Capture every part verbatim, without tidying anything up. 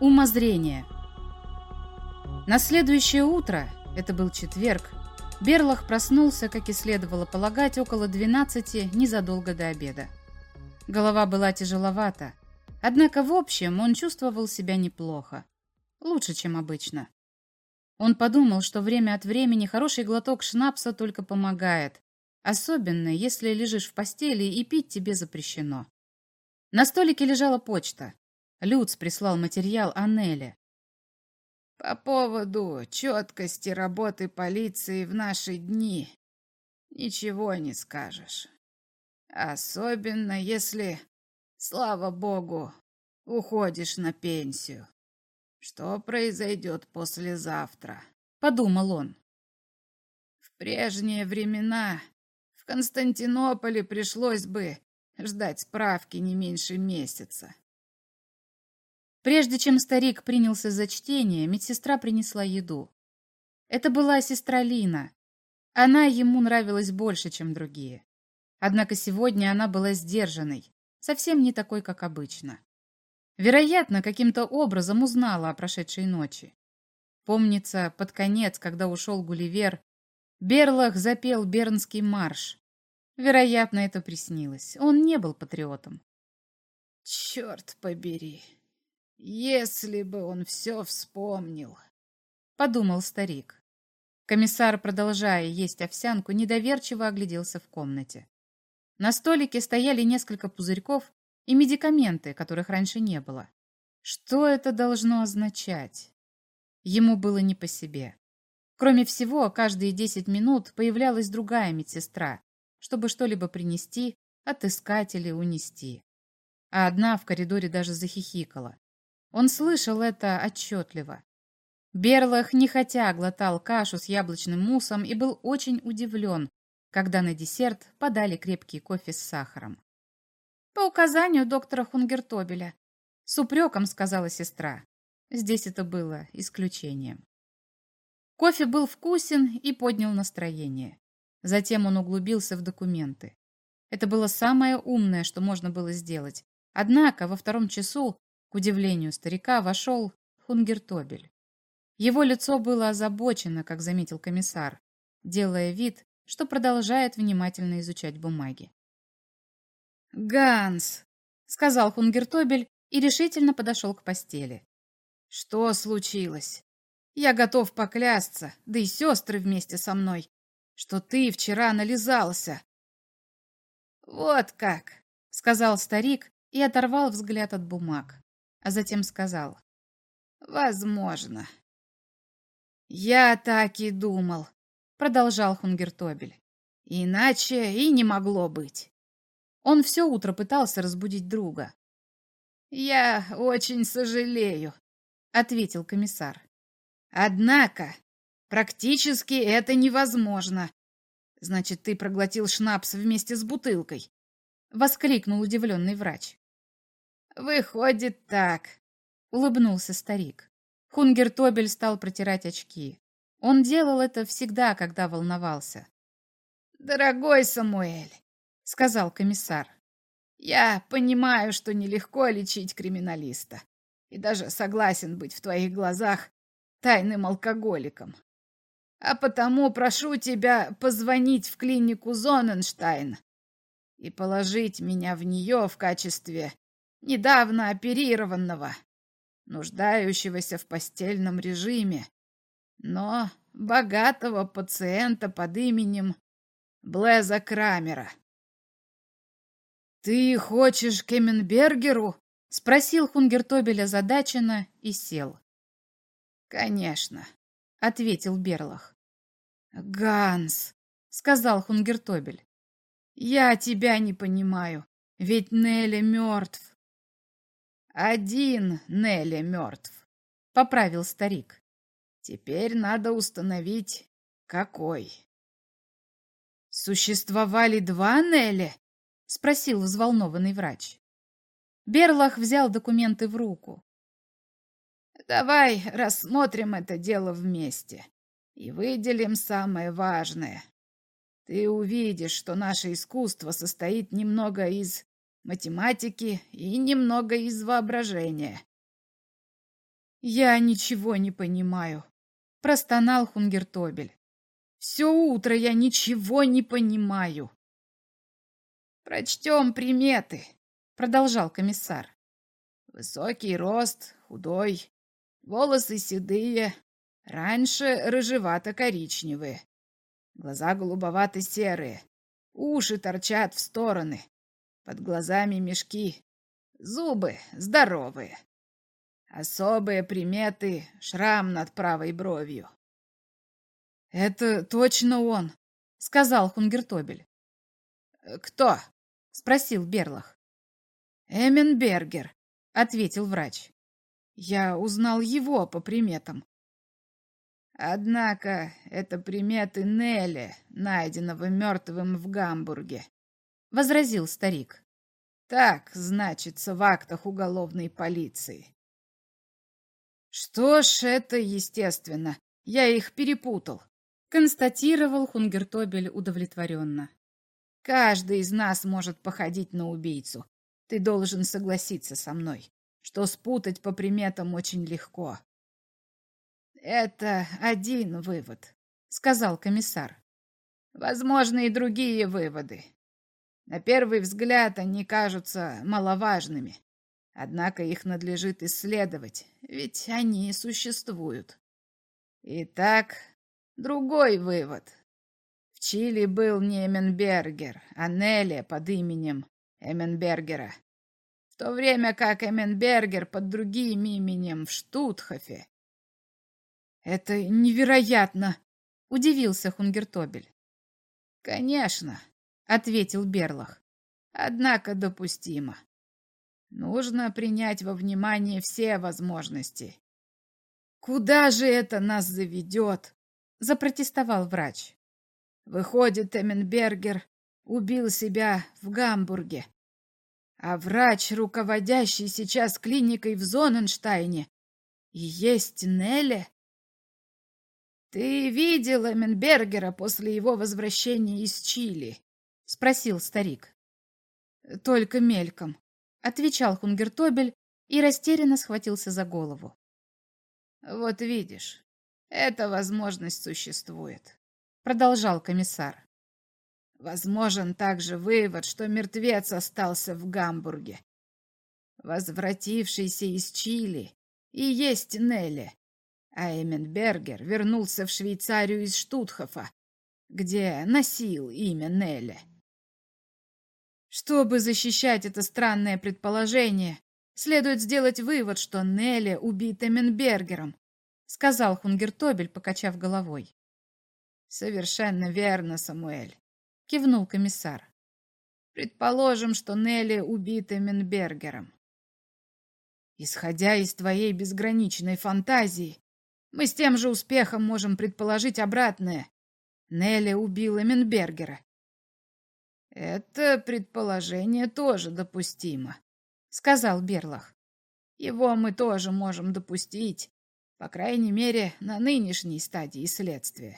Умозрение. На следующее утро, это был четверг, Берлах проснулся, как и следовало полагать, около двенадцати, незадолго до обеда. Голова была тяжеловата, однако в общем он чувствовал себя неплохо, лучше, чем обычно. Он подумал, что время от времени хороший глоток шнапса только помогает, особенно если лежишь в постели и пить тебе запрещено. На столике лежала почта. Люц прислал материал о Неле. По поводу четкости работы полиции в наши дни ничего не скажешь. Особенно если, слава богу, уходишь на пенсию. Что произойдет послезавтра? Подумал он. В прежние времена в Константинополе пришлось бы ждать справки не меньше месяца. Прежде чем старик принялся за чтение, медсестра принесла еду. Это была сестра Лина. Она ему нравилась больше, чем другие. Однако сегодня она была сдержанной, совсем не такой, как обычно. Вероятно, каким-то образом узнала о прошедшей ночи. Помнится, под конец, когда ушел Гулливер, Берлах запел Бернский марш. Вероятно, это приснилось. Он не был патриотом. Черт побери! Если бы он все вспомнил, — подумал старик. Комиссар, продолжая есть овсянку, недоверчиво огляделся в комнате. На столике стояли несколько пузырьков и медикаменты, которых раньше не было. Что это должно означать? Ему было не по себе. Кроме всего, каждые десять минут появлялась другая медсестра, чтобы что-либо принести, отыскать или унести. А одна в коридоре даже захихикала. Он слышал это отчетливо. Берлах нехотя глотал кашу с яблочным муссом и был очень удивлен, когда на десерт подали крепкий кофе с сахаром. «По указанию доктора Хунгертобеля», — с упреком сказала сестра. Здесь это было исключением. Кофе был вкусен и поднял настроение. Затем он углубился в документы. Это было самое умное, что можно было сделать. Однако во втором часу, к удивлению старика, вошел Хунгертобель. Его лицо было озабочено, как заметил комиссар, делая вид, что продолжает внимательно изучать бумаги. «Ганс!» — сказал Хунгертобель и решительно подошел к постели. «Что случилось? Я готов поклясться, да и сестры вместе со мной, что ты вчера нализался». «Вот как!» — сказал старик и оторвал взгляд от бумаг, а затем сказал. «Возможно». «Я так и думал», — продолжал Хунгертобель. «Иначе и не могло быть». Он все утро пытался разбудить друга. «Я очень сожалею», — ответил комиссар. «Однако практически это невозможно. Значит, ты проглотил шнапс вместе с бутылкой», — воскликнул удивленный врач. «Выходит так», — улыбнулся старик. Хунгертобель стал протирать очки. Он делал это всегда, когда волновался. «Дорогой Самуэль», — сказал комиссар, — «я понимаю, что нелегко лечить криминалиста, и даже согласен быть в твоих глазах тайным алкоголиком. А потому прошу тебя позвонить в клинику Зоненштайн и положить меня в нее в качестве недавно оперированного, нуждающегося в постельном режиме, но богатого пациента под именем Блеза Крамера». «Ты хочешь к Эмменбергеру?» — спросил Хунгертобель озадаченно и сел. «Конечно», — ответил Берлах. «Ганс», — сказал Хунгертобель, — «я тебя не понимаю, ведь Нелли мертв». «Один Нелли мертв», — поправил старик. «Теперь надо установить, какой». «Существовали два Нелли?» — спросил взволнованный врач. Берлах взял документы в руку. «Давай рассмотрим это дело вместе и выделим самое важное. Ты увидишь, что наше искусство состоит немного из математики и немного из воображения. Я ничего не понимаю, простонал Хунгертобель. Все утро я ничего не понимаю. Прочтем приметы, продолжал комиссар. Высокий рост, худой, волосы седые, раньше рыжевато-коричневые, глаза голубовато-серые, уши торчат в стороны, под глазами мешки, зубы здоровые. Особые приметы — шрам над правой бровью. «Это точно он», — сказал Хунгертобель. «Кто?» — спросил Берлах. «Эмменбергер», — ответил врач. «Я узнал его по приметам». «Однако это приметы Нелли, найденного мертвым в Гамбурге», — возразил старик. «Так значится в актах уголовной полиции». «Что ж, это естественно. Я их перепутал», — констатировал Хунгертобель удовлетворенно. «Каждый из нас может походить на убийцу. Ты должен согласиться со мной, что спутать по приметам очень легко». «Это один вывод», — сказал комиссар. «Возможны и другие выводы. На первый взгляд они кажутся маловажными. Однако их надлежит исследовать, ведь они существуют. Итак, другой вывод. В Чили был не Эмменбергер, а Нелли под именем Эмменбергера, в то время как Эмменбергер под другим именем в Штутхофе. «Это невероятно!» — удивился Хунгертобель. «Конечно», — ответил Берлах, — «однако допустимо. Нужно принять во внимание все возможности». «Куда же это нас заведет?» — запротестовал врач. «Выходит, Эмменбергер убил себя в Гамбурге, а врач, руководящий сейчас клиникой в Зонненштайне, и есть Нелли?» «Ты видел Эмменбергера после его возвращения из Чили?» — спросил старик. «Только мельком», — отвечал Хунгертобель и растерянно схватился за голову. «Вот видишь, эта возможность существует», — продолжал комиссар. «Возможен также вывод, что мертвец остался в Гамбурге. Возвратившийся из Чили и есть Нелли, а Эмменбергер вернулся в Швейцарию из Штутхофа, где носил имя Нелли». Чтобы защищать это странное предположение, следует сделать вывод, что Нелли убит Эмменбергером, сказал Хунгертобель, покачав головой. Совершенно верно, Самуэль, кивнул комиссар. Предположим, что Нелли убит Эмменбергером. Исходя из твоей безграничной фантазии, мы с тем же успехом можем предположить обратное. Нелли убил Эмменбергера. Это предположение тоже допустимо, сказал Берлах. Его мы тоже можем допустить, по крайней мере, на нынешней стадии следствия.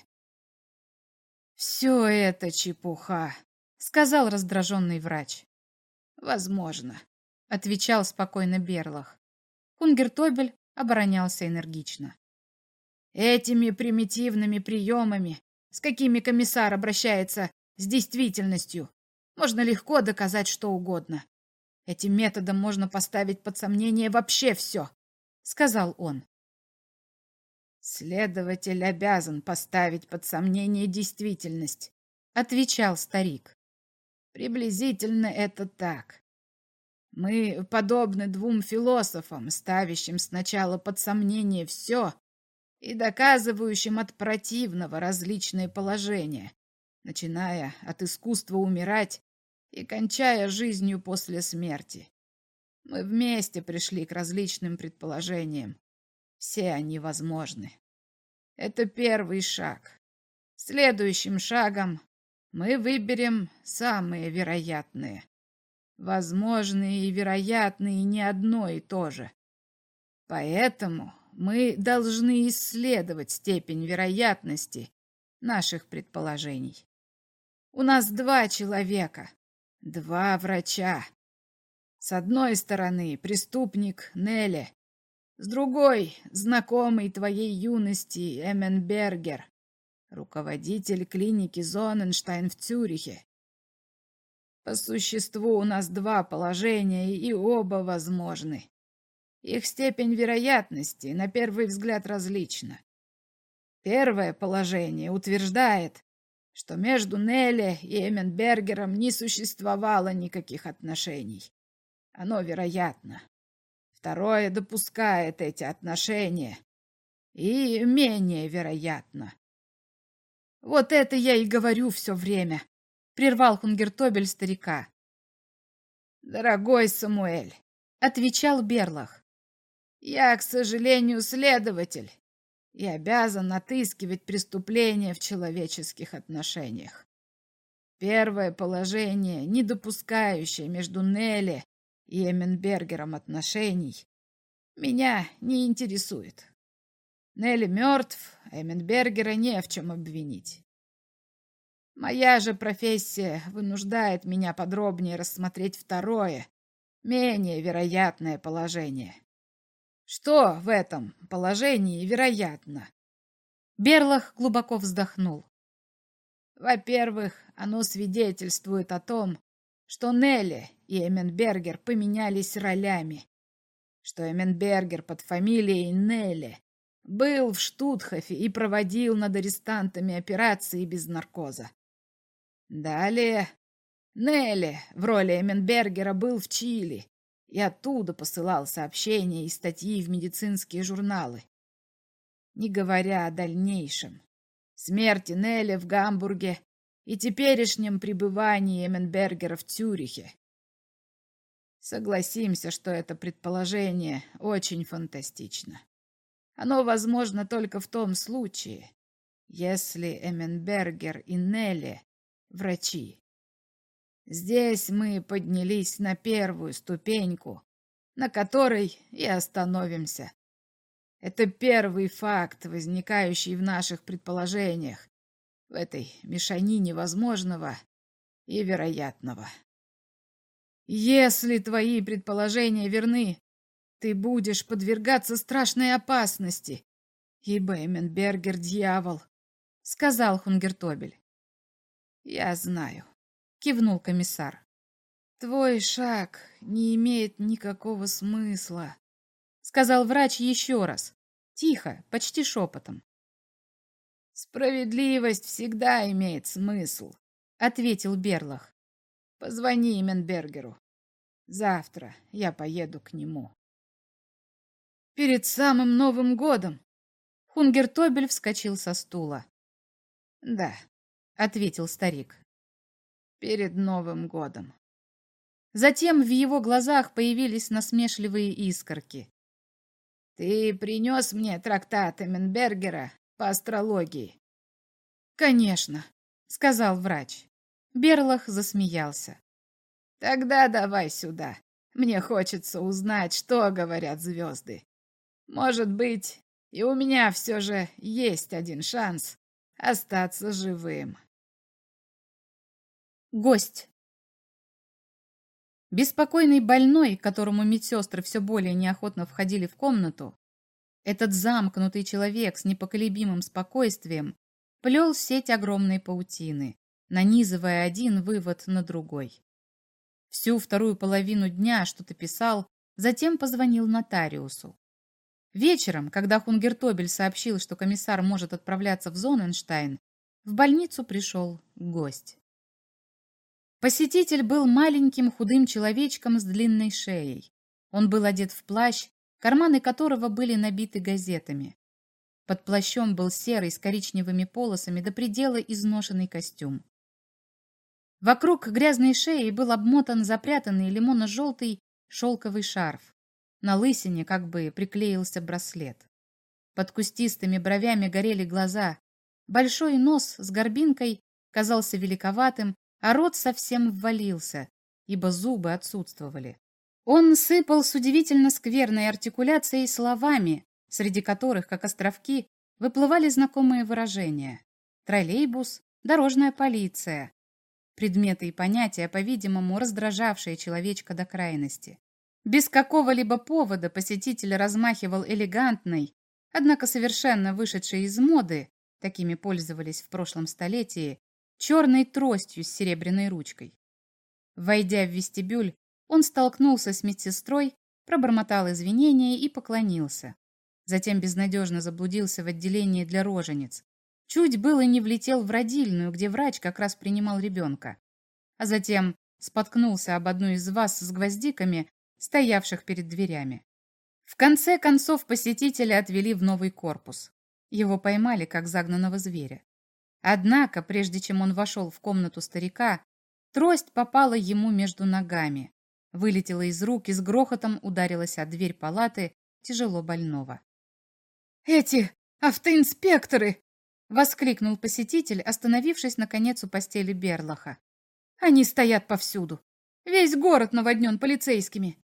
Все это чепуха, сказал раздраженный врач. Возможно, отвечал спокойно Берлах. Хунгертобель оборонялся энергично. Этими примитивными приемами, с какими комиссар обращается с действительностью, можно легко доказать что угодно. Этим методом можно поставить под сомнение вообще все, сказал он. Следователь обязан поставить под сомнение действительность, отвечал старик. Приблизительно это так. Мы подобны двум философам, ставящим сначала под сомнение все и доказывающим от противного различные положения, начиная от искусства умирать и кончая жизнью после смерти. Мы вместе пришли к различным предположениям. Все они возможны. Это первый шаг. Следующим шагом мы выберем самые вероятные. Возможные и вероятные не одно и то же. Поэтому мы должны исследовать степень вероятности наших предположений. У нас два человека, два врача. С одной стороны преступник Нелли, С другой, знакомый твоей юности Эмменбергер, руководитель клиники Зонненштайн в Цюрихе. По существу у нас два положения, и оба возможны. Их степень вероятности на первый взгляд различна. Первое положение утверждает, что между Нелли и Эмменбергером не существовало никаких отношений. Оно вероятно. Второе допускает эти отношения. И менее вероятно. Вот это я и говорю все время, прервал Хунгертобель старика. Дорогой Самуэль, отвечал Берлах, я, к сожалению, следователь и обязан отыскивать преступления в человеческих отношениях. Первое положение, не допускающее между Нелли и Эмменбергером отношений, меня не интересует. Нелли мертв, а Эмменбергера не в чем обвинить. Моя же профессия вынуждает меня подробнее рассмотреть второе, менее вероятное положение. Что в этом положении вероятно? Берлах глубоко вздохнул. Во-первых, оно свидетельствует о том, что Нелли и Эмменбергер поменялись ролями, что Эмменбергер под фамилией Нелли был в Штутхофе и проводил над арестантами операции без наркоза. Далее, Нелли в роли Эмменбергера был в Чили и оттуда посылал сообщения и статьи в медицинские журналы. Не говоря о дальнейшем, смерти Нелли в Гамбурге и теперешнем пребывании Эмменбергера в Цюрихе. Согласимся, что это предположение очень фантастично. Оно возможно только в том случае, если Эмменбергер и Нелли — врачи. Здесь мы поднялись на первую ступеньку, на которой и остановимся. Это первый факт, возникающий в наших предположениях, в этой мешанине возможного и вероятного. Если твои предположения верны, ты будешь подвергаться страшной опасности, ибо Эмменбергер — дьявол, — сказал Хунгертобель. Я знаю, — кивнул комиссар. Твой шаг не имеет никакого смысла, — сказал врач еще раз, тихо, почти шепотом. Справедливость всегда имеет смысл, — ответил Берлах. Позвони Эмменбергеру. Завтра я поеду к нему. Перед самым Новым годом. Хунгертобель вскочил со стула. Да, ответил старик. Перед Новым годом. Затем в его глазах появились насмешливые искорки. Ты принес мне трактат Эмменбергера по астрологии? Конечно, сказал врач. Берлах засмеялся. Тогда давай сюда. Мне хочется узнать, что говорят звезды. Может быть, и у меня все же есть один шанс остаться живым. Гость. Беспокойный больной, к которому медсестры все более неохотно входили в комнату, этот замкнутый человек с непоколебимым спокойствием плел сеть огромной паутины, нанизывая один вывод на другой. Всю вторую половину дня что-то писал, затем позвонил нотариусу. Вечером, когда Хунгертобель сообщил, что комиссар может отправляться в Зонненштайн, в больницу пришел гость. Посетитель был маленьким худым человечком с длинной шеей. Он был одет в плащ, карманы которого были набиты газетами. Под плащом был серый с коричневыми полосами до предела изношенный костюм. Вокруг грязной шеи был обмотан запрятанный лимонно-желтый шелковый шарф. На лысине как бы приклеился браслет. Под кустистыми бровями горели глаза. Большой нос с горбинкой казался великоватым, а рот совсем ввалился, ибо зубы отсутствовали. Он сыпал с удивительно скверной артикуляцией словами, среди которых, как островки, выплывали знакомые выражения. Троллейбус, дорожная полиция. Предметы и понятия, по-видимому, раздражавшие человечка до крайности. Без какого-либо повода посетитель размахивал элегантной, однако совершенно вышедшей из моды, такими пользовались в прошлом столетии, черной тростью с серебряной ручкой. Войдя в вестибюль, он столкнулся с медсестрой, пробормотал извинения и поклонился. Затем безнадежно заблудился в отделении для рожениц. Чуть было не влетел в родильную, где врач как раз принимал ребенка. А затем споткнулся об одну из ваз с гвоздиками, стоявших перед дверями. В конце концов посетителя отвели в новый корпус. Его поймали, как загнанного зверя. Однако, прежде чем он вошел в комнату старика, трость попала ему между ногами, вылетела из рук и с грохотом ударилась о дверь палаты тяжело больного. «Эти автоинспекторы!» — воскликнул посетитель, остановившись наконец у постели Берлаха. «Они стоят повсюду. Весь город наводнен полицейскими».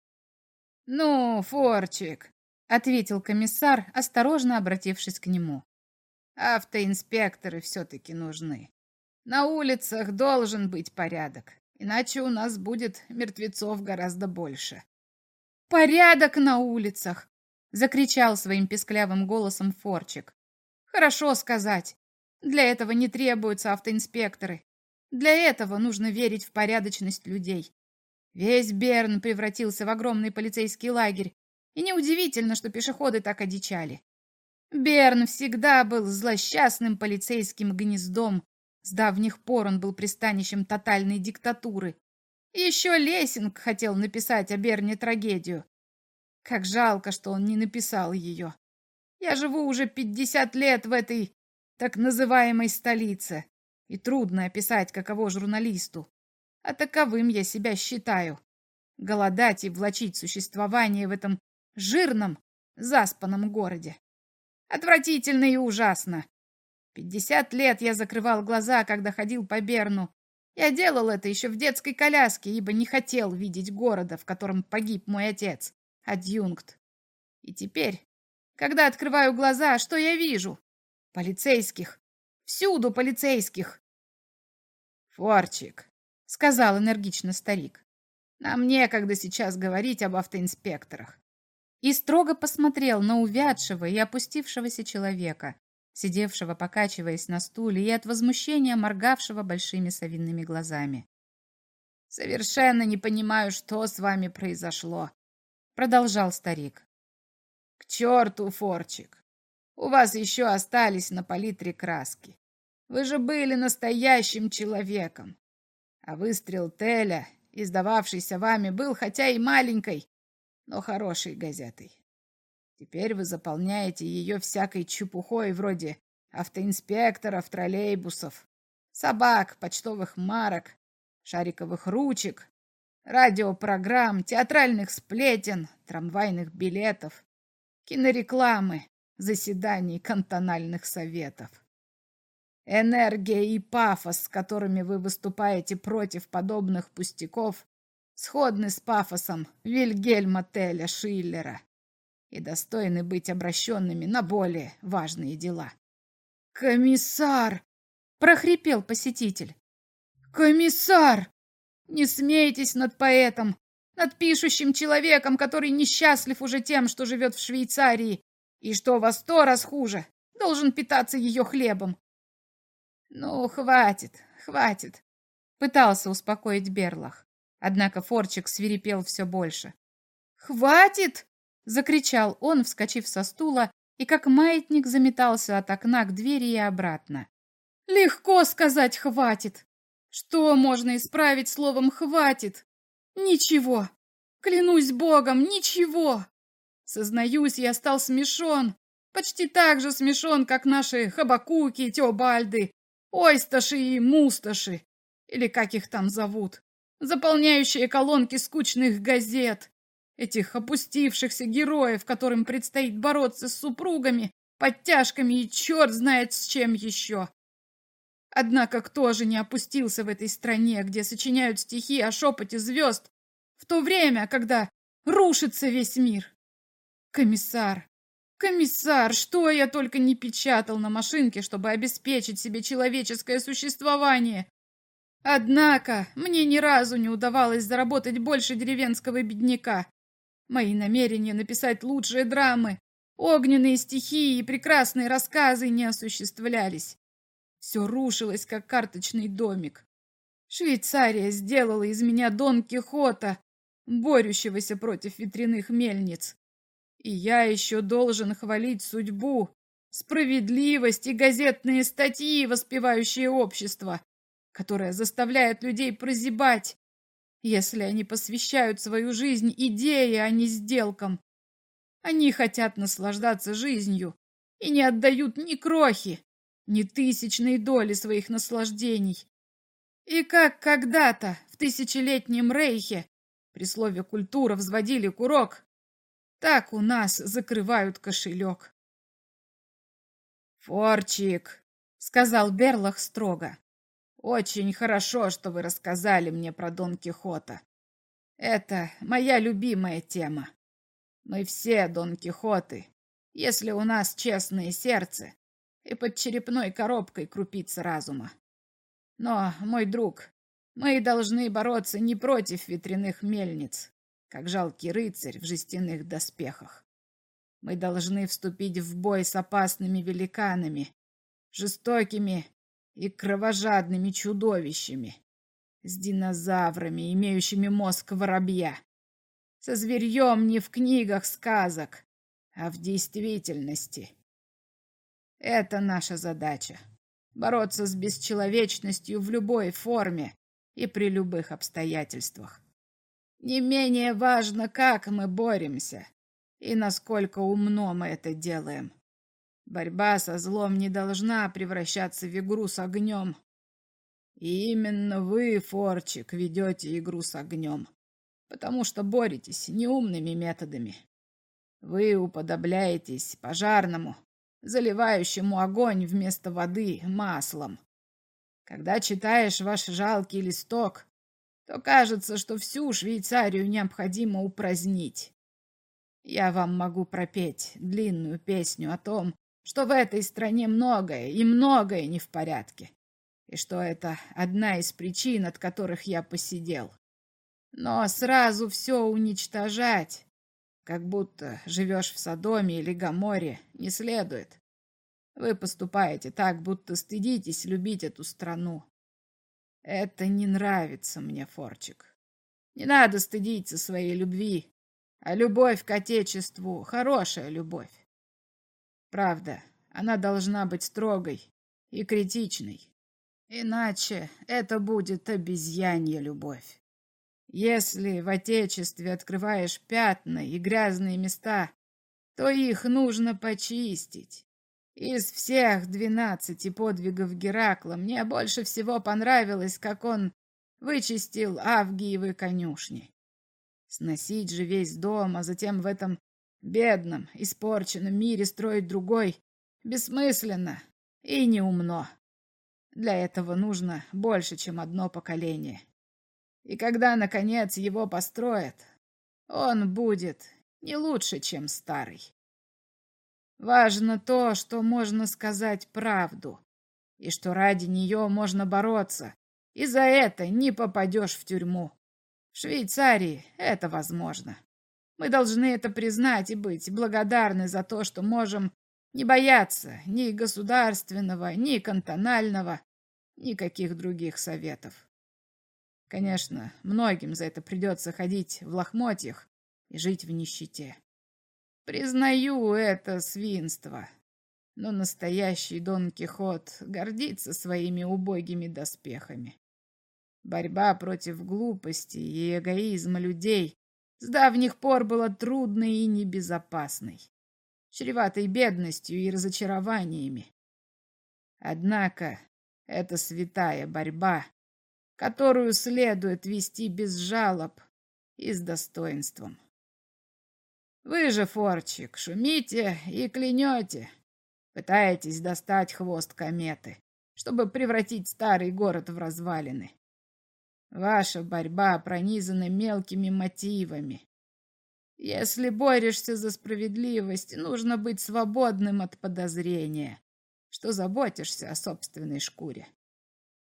«Ну, Форчик», — ответил комиссар, осторожно обратившись к нему. «Автоинспекторы все-таки нужны. На улицах должен быть порядок, иначе у нас будет мертвецов гораздо больше». «Порядок на улицах!» — закричал своим писклявым голосом Форчик. «Хорошо сказать. Для этого не требуются автоинспекторы. Для этого нужно верить в порядочность людей. Весь Берн превратился в огромный полицейский лагерь, и неудивительно, что пешеходы так одичали. Берн всегда был злосчастным полицейским гнездом, с давних пор он был пристанищем тотальной диктатуры. И еще Лессинг хотел написать о Берне трагедию. Как жалко, что он не написал ее. Я живу уже пятьдесят лет в этой так называемой столице, и трудно описать, каково журналисту. А таковым я себя считаю. Голодать и влачить существование в этом жирном, заспанном городе. Отвратительно и ужасно. Пятьдесят лет я закрывал глаза, когда ходил по Берну. Я делал это еще в детской коляске, ибо не хотел видеть города, в котором погиб мой отец, адъюнкт. И теперь, когда открываю глаза, что я вижу? Полицейских. Всюду полицейских. «Форчик», — сказал энергично старик, — «нам некогда сейчас говорить об автоинспекторах». И строго посмотрел на увядшего и опустившегося человека, сидевшего, покачиваясь на стуле и от возмущения моргавшего большими совиными глазами. «Совершенно не понимаю, что с вами произошло», — продолжал старик. «К черту, Форчик! У вас еще остались на палитре краски. Вы же были настоящим человеком. А выстрел Теля, издававшийся вами, был хотя и маленькой, но хорошей газетой. Теперь вы заполняете ее всякой чепухой вроде автоинспекторов, троллейбусов, собак, почтовых марок, шариковых ручек, радиопрограмм, театральных сплетен, трамвайных билетов, кинорекламы, заседаний кантональных советов. Энергия и пафос, с которыми вы выступаете против подобных пустяков, сходны с пафосом Вильгельма Теля Шиллера и достойны быть обращенными на более важные дела. «Комиссар!» — прохрипел посетитель. «Комиссар! Не смейтесь над поэтом, над пишущим человеком, который несчастлив уже тем, что живет в Швейцарии, и что во сто раз хуже, должен питаться ее хлебом». «Ну, хватит, хватит», — пытался успокоить Берлах. Однако Форчик свирепел все больше. «Хватит!» — закричал он, вскочив со стула, и как маятник заметался от окна к двери и обратно. «Легко сказать «хватит». Что можно исправить словом «хватит»? Ничего. Клянусь Богом, ничего. Сознаюсь, я стал смешон. Почти так же смешон, как наши Хабакуки, Теобальды, Ойсташи и Мусташи, или как их там зовут, заполняющие колонки скучных газет, этих опустившихся героев, которым предстоит бороться с супругами, подтяжками и черт знает с чем еще. Однако кто же не опустился в этой стране, где сочиняют стихи о шепоте звезд, в то время, когда рушится весь мир? Комиссар, комиссар, что я только не печатал на машинке, чтобы обеспечить себе человеческое существование. Однако мне ни разу не удавалось заработать больше деревенского бедняка. Мои намерения написать лучшие драмы, огненные стихи и прекрасные рассказы не осуществлялись. Все рушилось, как карточный домик. Швейцария сделала из меня Дон Кихота, борющегося против ветряных мельниц. И я еще должен хвалить судьбу, справедливость и газетные статьи, воспевающие общество, которое заставляет людей прозябать, если они посвящают свою жизнь идее, а не сделкам. Они хотят наслаждаться жизнью и не отдают ни крохи, ни тысячной доли своих наслаждений. И как когда-то в тысячелетнем рейхе при слове «культура» взводили курок, так у нас закрывают кошелек. «Форчик», — сказал Берлах строго, — «очень хорошо, что вы рассказали мне про Дон Кихота. Это моя любимая тема. Мы все Дон Кихоты, если у нас честное сердце и под черепной коробкой крупица разума. Но, мой друг, мы должны бороться не против ветряных мельниц, как жалкий рыцарь в жестяных доспехах. Мы должны вступить в бой с опасными великанами, жестокими и кровожадными чудовищами, с динозаврами, имеющими мозг воробья, со зверьем не в книгах сказок, а в действительности. Это наша задача. Бороться с бесчеловечностью в любой форме и при любых обстоятельствах. Не менее важно, как мы боремся и насколько умно мы это делаем. Борьба со злом не должна превращаться в игру с огнем. И именно вы, Форчик, ведете игру с огнем, потому что боретесь неумными методами. Вы уподобляетесь пожарному, заливающему огонь вместо воды маслом. Когда читаешь ваш жалкий листок, то кажется, что всю Швейцарию необходимо упразднить. Я вам могу пропеть длинную песню о том, что в этой стране многое и многое не в порядке, и что это одна из причин, от которых я посидел. Но сразу все уничтожать, как будто живешь в Содоме или Гоморе, не следует. Вы поступаете так, будто стыдитесь любить эту страну. Это не нравится мне, Форчик. Не надо стыдиться своей любви, а любовь к Отечеству — хорошая любовь. Правда, она должна быть строгой и критичной, иначе это будет обезьянья любовь. Если в Отечестве открываешь пятна и грязные места, то их нужно почистить. Из всех двенадцати подвигов Геракла мне больше всего понравилось, как он вычистил Авгиевы конюшни. Сносить же весь дом, а затем в этом бедном, испорченном мире строить другой бессмысленно и неумно. Для этого нужно больше, чем одно поколение. И когда, наконец, его построят, он будет не лучше, чем старый. Важно то, что можно сказать правду, и что ради нее можно бороться, и за это не попадешь в тюрьму. В Швейцарии это возможно. Мы должны это признать и быть благодарны за то, что можем не бояться ни государственного, ни кантонального, никаких других советов. Конечно, многим за это придется ходить в лохмотьях и жить в нищете. Признаю это свинство, но настоящий Дон Кихот гордится своими убогими доспехами. Борьба против глупости и эгоизма людей с давних пор была трудной и небезопасной, чреватой бедностью и разочарованиями. Однако это святая борьба, которую следует вести без жалоб и с достоинством. Вы же, Форчик, шумите и клянете, пытаетесь достать хвост кометы, чтобы превратить старый город в развалины. Ваша борьба пронизана мелкими мотивами. Если борешься за справедливость, нужно быть свободным от подозрения, что заботишься о собственной шкуре.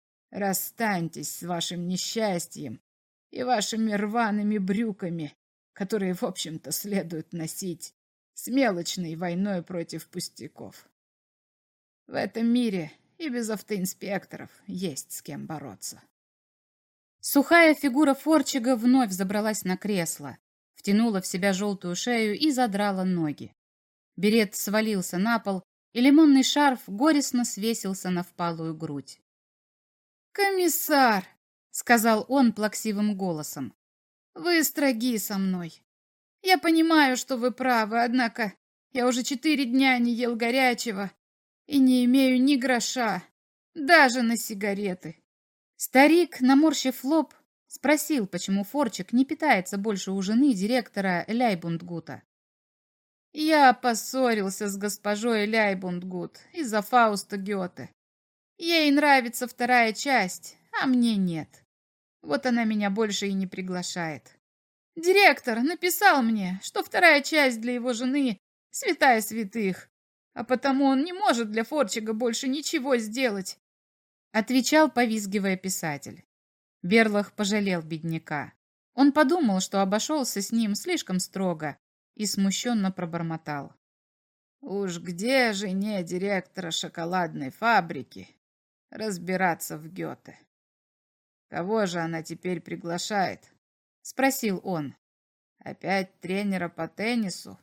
Расстаньтесь с вашим несчастьем и вашими рваными брюками которые, в общем-то, следует носить с мелочной войной против пустяков. В этом мире и без автоинспекторов есть с кем бороться. Сухая фигура Форчига вновь забралась на кресло, втянула в себя желтую шею и задрала ноги. Берет свалился на пол, и лимонный шарф горестно свесился на впалую грудь. «Комиссар!» — сказал он плаксивым голосом. «Вы строги со мной. Я понимаю, что вы правы, однако я уже четыре дня не ел горячего и не имею ни гроша, даже на сигареты». Старик, наморщив лоб, спросил, почему Форчик не питается больше у жены директора Ляйбундгута. «Я поссорился с госпожой Ляйбундгут из-за Фауста Гёте. Ей нравится вторая часть, а мне нет. Вот она меня больше и не приглашает. Директор написал мне, что вторая часть для его жены — святая святых, а потому он не может для Форчига больше ничего сделать», — отвечал, повизгивая писатель. Берлах пожалел бедняка. Он подумал, что обошелся с ним слишком строго, и смущенно пробормотал. «Уж где жене директора шоколадной фабрики разбираться в Гёте? Кого же она теперь приглашает?» — спросил он. «Опять тренера по теннису?»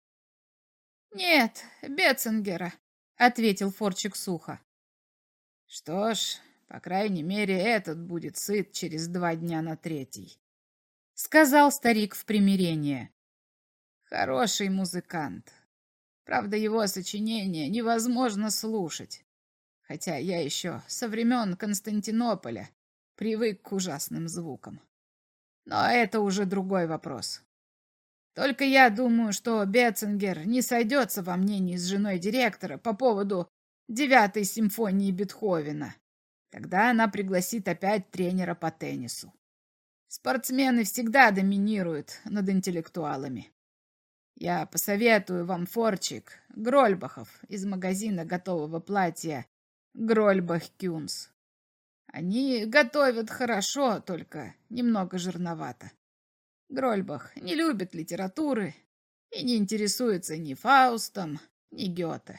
«Нет, Бетцингера», — ответил Форчик сухо. «Что ж, по крайней мере, этот будет сыт через два дня на третий», — сказал старик в примирение. «Хороший музыкант. Правда, его сочинения невозможно слушать, хотя я еще со времен Константинополя привык к ужасным звукам. Но это уже другой вопрос. Только я думаю, что Бетцингер не сойдется во мнении с женой директора по поводу девятой симфонии Бетховена. Тогда она пригласит опять тренера по теннису. Спортсмены всегда доминируют над интеллектуалами. Я посоветую вам, Форчик, Грольбахов из магазина готового платья Грольбах Кюнс. Они готовят хорошо, только немного жирновато. Грольбах не любит литературы и не интересуется ни Фаустом, ни Гёте».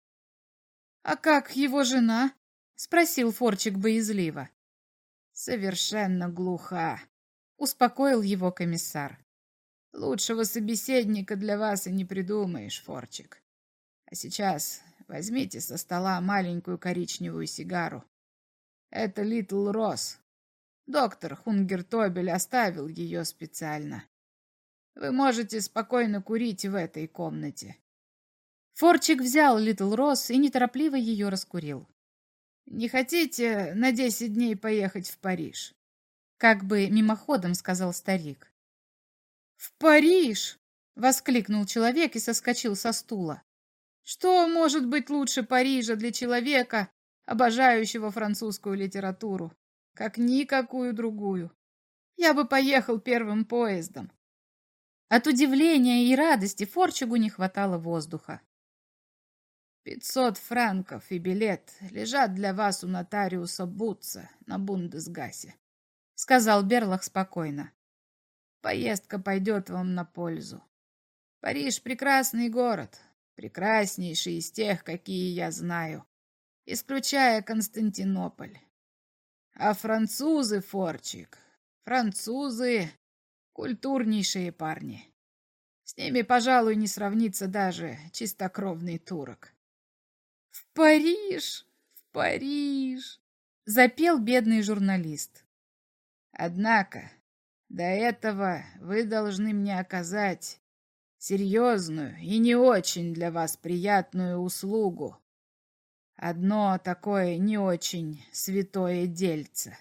«А как его жена?» — спросил Форчик боязливо. «Совершенно глуха», — успокоил его комиссар. «Лучшего собеседника для вас и не придумаешь, Форчик. А сейчас возьмите со стола маленькую коричневую сигару. Это Литл Росс. Доктор Хунгертобель оставил ее специально. Вы можете спокойно курить в этой комнате». Форчик взял Литл Росс и неторопливо ее раскурил. «Не хотите на десять дней поехать в Париж?» — как бы мимоходом сказал старик. «В Париж!» — воскликнул человек и соскочил со стула. «Что может быть лучше Парижа для человека, обожающего французскую литературу, как никакую другую? Я бы поехал первым поездом». От удивления и радости Форчигу не хватало воздуха. «Пятьсот франков и билет лежат для вас у нотариуса Бутца на Бундесгасе», — сказал Берлах спокойно. «Поездка пойдет вам на пользу. Париж — прекрасный город, прекраснейший из тех, какие я знаю, исключая Константинополь. А французы, Форчик, французы — культурнейшие парни. С ними, пожалуй, не сравнится даже чистокровный турок». «В Париж! В Париж!» — запел бедный журналист. «Однако до этого вы должны мне оказать серьезную и не очень для вас приятную услугу. Одно такое не очень святое дельце».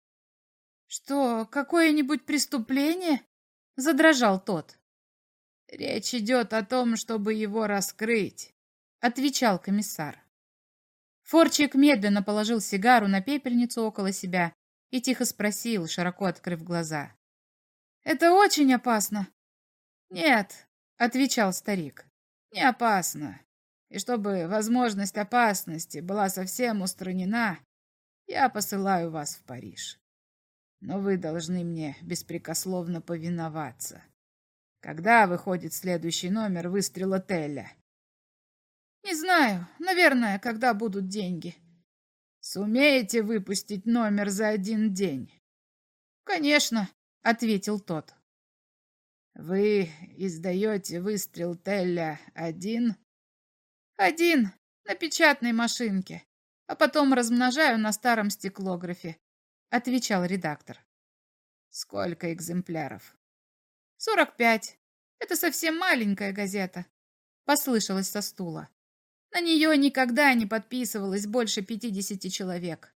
«Что, какое-нибудь преступление?» — задрожал тот. «Речь идет о том, чтобы его раскрыть», — отвечал комиссар. Форчик медленно положил сигару на пепельницу около себя и тихо спросил, широко открыв глаза. «Это очень опасно?» «Нет», — отвечал старик, — «не опасно. И чтобы возможность опасности была совсем устранена, я посылаю вас в Париж. Но вы должны мне беспрекословно повиноваться. Когда выходит следующий номер выстрела Телля? Не знаю, наверное, когда будут деньги. Сумеете выпустить номер за один день? Конечно, ответил тот. Вы издаете выстрел Телля один? Один, на печатной машинке, а потом размножаю на старом стеклографе, отвечал редактор. Сколько экземпляров? Сорок пять. Это совсем маленькая газета, послышалось со стула. На нее никогда не подписывалось больше пятидесяти человек.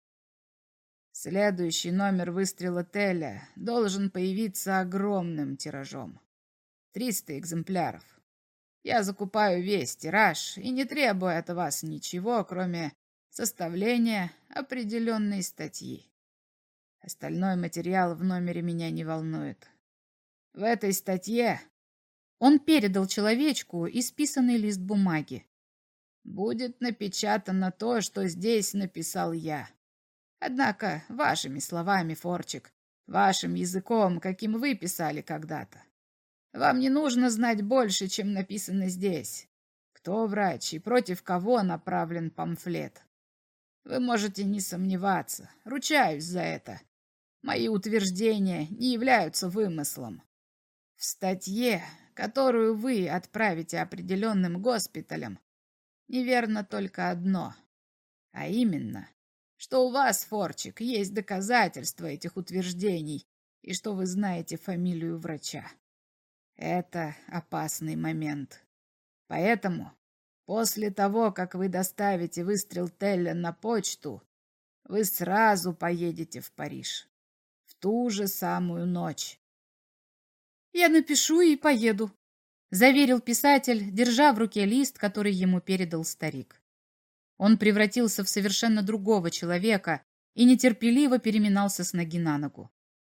Следующий номер выстрела Телля должен появиться огромным тиражом. Триста экземпляров. Я закупаю весь тираж и не требую от вас ничего, кроме составления определенной статьи. Остальной материал в номере меня не волнует. В этой статье он передал человечку исписанный лист бумаги. Будет напечатано то, что здесь написал я. Однако вашими словами, Форчик, вашим языком, каким вы писали когда-то. Вам не нужно знать больше, чем написано здесь. Кто врач и против кого направлен памфлет. Вы можете не сомневаться, ручаюсь за это. Мои утверждения не являются вымыслом. В статье, которую вы отправите определенным госпиталям, неверно только одно, а именно, что у вас, Форчик, есть доказательства этих утверждений и что вы знаете фамилию врача. Это опасный момент. Поэтому, после того, как вы доставите выстрел Телля на почту, вы сразу поедете в Париж. В ту же самую ночь. «Я напишу и поеду», — заверил писатель, держа в руке лист, который ему передал старик. Он превратился в совершенно другого человека и нетерпеливо переминался с ноги на ногу.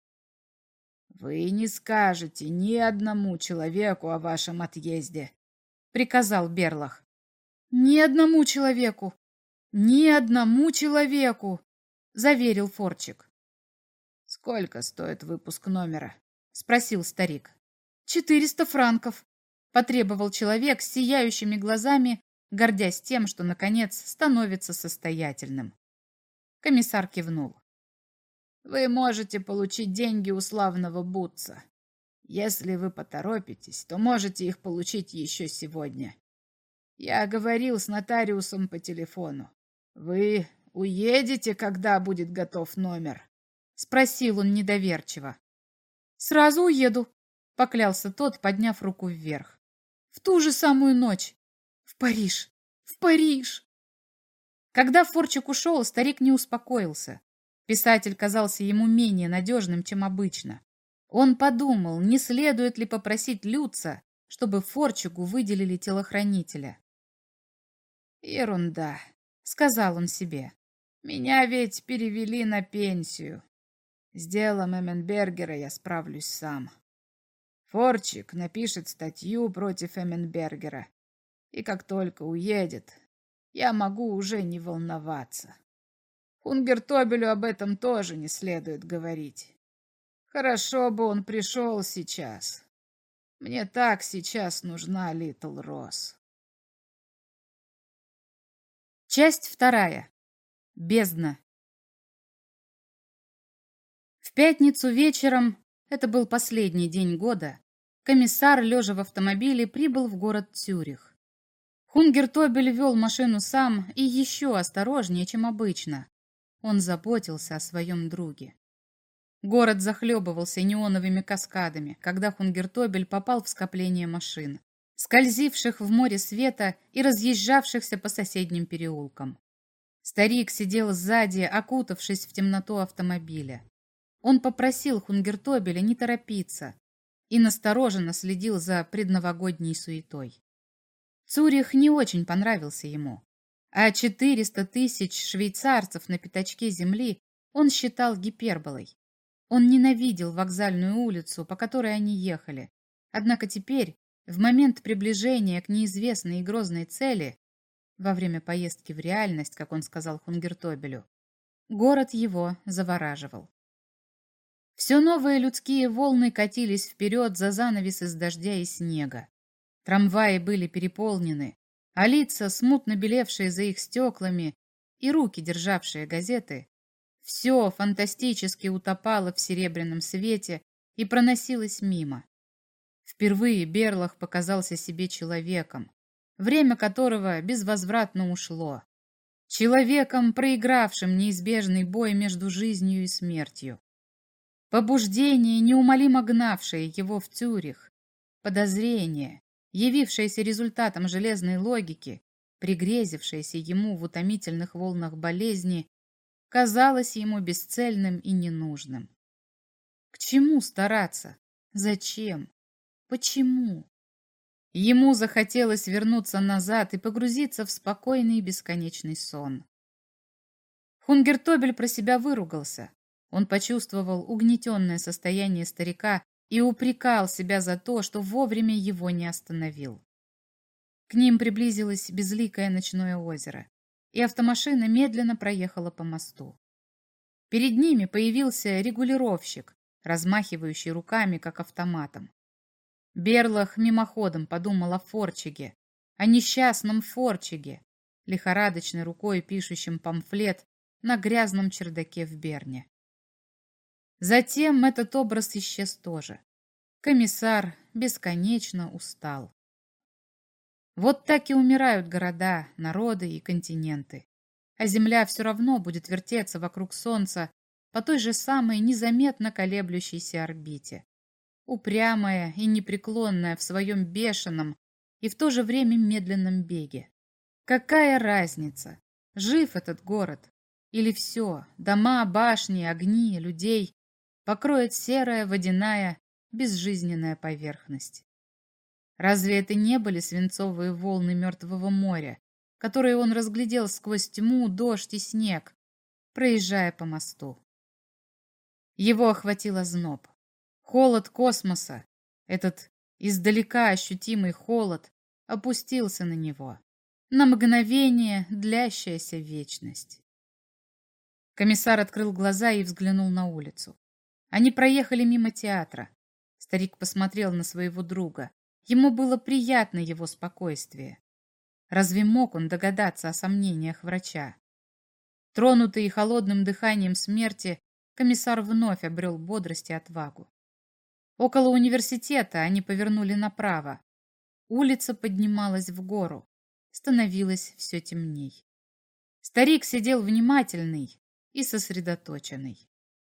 «Вы не скажете ни одному человеку о вашем отъезде», — приказал Берлах. «Ни одному человеку! Ни одному человеку!» — заверил Форчик. «Сколько стоит выпуск номера?» — спросил старик. «Четыреста франков», — потребовал человек с сияющими глазами, гордясь тем, что, наконец, становится состоятельным. Комиссар кивнул. «Вы можете получить деньги у славного Бутца. Если вы поторопитесь, то можете их получить еще сегодня. Я говорил с нотариусом по телефону. Вы уедете, когда будет готов номер?» — спросил он недоверчиво. «Сразу уеду», — поклялся тот, подняв руку вверх. «В ту же самую ночь. В Париж! В Париж!» Когда Форчик ушел, старик не успокоился. Писатель казался ему менее надежным, чем обычно. Он подумал, не следует ли попросить Люца, чтобы Форчику выделили телохранителя. «Ерунда», — сказал он себе. «Меня ведь перевели на пенсию. С делом Эмменбергера я справлюсь сам. Форчик напишет статью против Эмменбергера, и как только уедет, я могу уже не волноваться. Хунгертобелю об этом тоже не следует говорить. Хорошо бы он пришел сейчас. Мне так сейчас нужна Литл Росс». Часть вторая. Бездна. В пятницу вечером, это был последний день года, комиссар, лежа в автомобиле, прибыл в город Цюрих. Хунгертобель вел машину сам и еще осторожнее, чем обычно. Он заботился о своем друге. Город захлебывался неоновыми каскадами, когда Хунгертобель попал в скопление машин, скользивших в море света и разъезжавшихся по соседним переулкам. Старик сидел сзади, окутавшись в темноту автомобиля. Он попросил Хунгертобеля не торопиться и настороженно следил за предновогодней суетой. Цюрих не очень понравился ему, а четыреста тысяч швейцарцев на пятачке земли он считал гиперболой. Он ненавидел вокзальную улицу, по которой они ехали, однако теперь, в момент приближения к неизвестной и грозной цели, во время поездки в реальность, как он сказал Хунгертобелю, город его завораживал. Все новые людские волны катились вперед за занавес из дождя и снега. Трамваи были переполнены, а лица, смутно белевшие за их стеклами, и руки, державшие газеты, все фантастически утопало в серебряном свете и проносилось мимо. Впервые Берлах показался себе человеком, время которого безвозвратно ушло. Человеком, проигравшим неизбежный бой между жизнью и смертью. Побуждение, неумолимо гнавшее его в Цюрих, подозрение, явившееся результатом железной логики, пригрезившееся ему в утомительных волнах болезни, казалось ему бесцельным и ненужным. К чему стараться? Зачем? Почему? Ему захотелось вернуться назад и погрузиться в спокойный и бесконечный сон. Хунгертобель про себя выругался. Он почувствовал угнетенное состояние старика и упрекал себя за то, что вовремя его не остановил. К ним приблизилось безликое ночное озеро, и автомашина медленно проехала по мосту. Перед ними появился регулировщик, размахивающий руками, как автоматом. Берлах мимоходом подумал о Форчиге, о несчастном Форчиге, лихорадочной рукой пишущем памфлет на грязном чердаке в Берне. Затем этот образ исчез тоже. Комиссар бесконечно устал. Вот так и умирают города, народы и континенты. А Земля все равно будет вертеться вокруг Солнца по той же самой незаметно колеблющейся орбите. Упрямая и непреклонная в своем бешеном и в то же время медленном беге. Какая разница, жив этот город, или все, дома, башни, огни, людей, покроет серая, водяная, безжизненная поверхность? Разве это не были свинцовые волны Мертвого моря, которые он разглядел сквозь тьму, дождь и снег, проезжая по мосту? Его охватил озноб. Холод космоса, этот издалека ощутимый холод, опустился на него. На мгновение длящаяся вечность. Комиссар открыл глаза и взглянул на улицу. Они проехали мимо театра. Старик посмотрел на своего друга. Ему было приятно его спокойствие. Разве мог он догадаться о сомнениях врача? Тронутый холодным дыханием смерти, комиссар вновь обрел бодрость и отвагу. Около университета они повернули направо. Улица поднималась в гору. Становилось все темней. Старик сидел внимательный и сосредоточенный.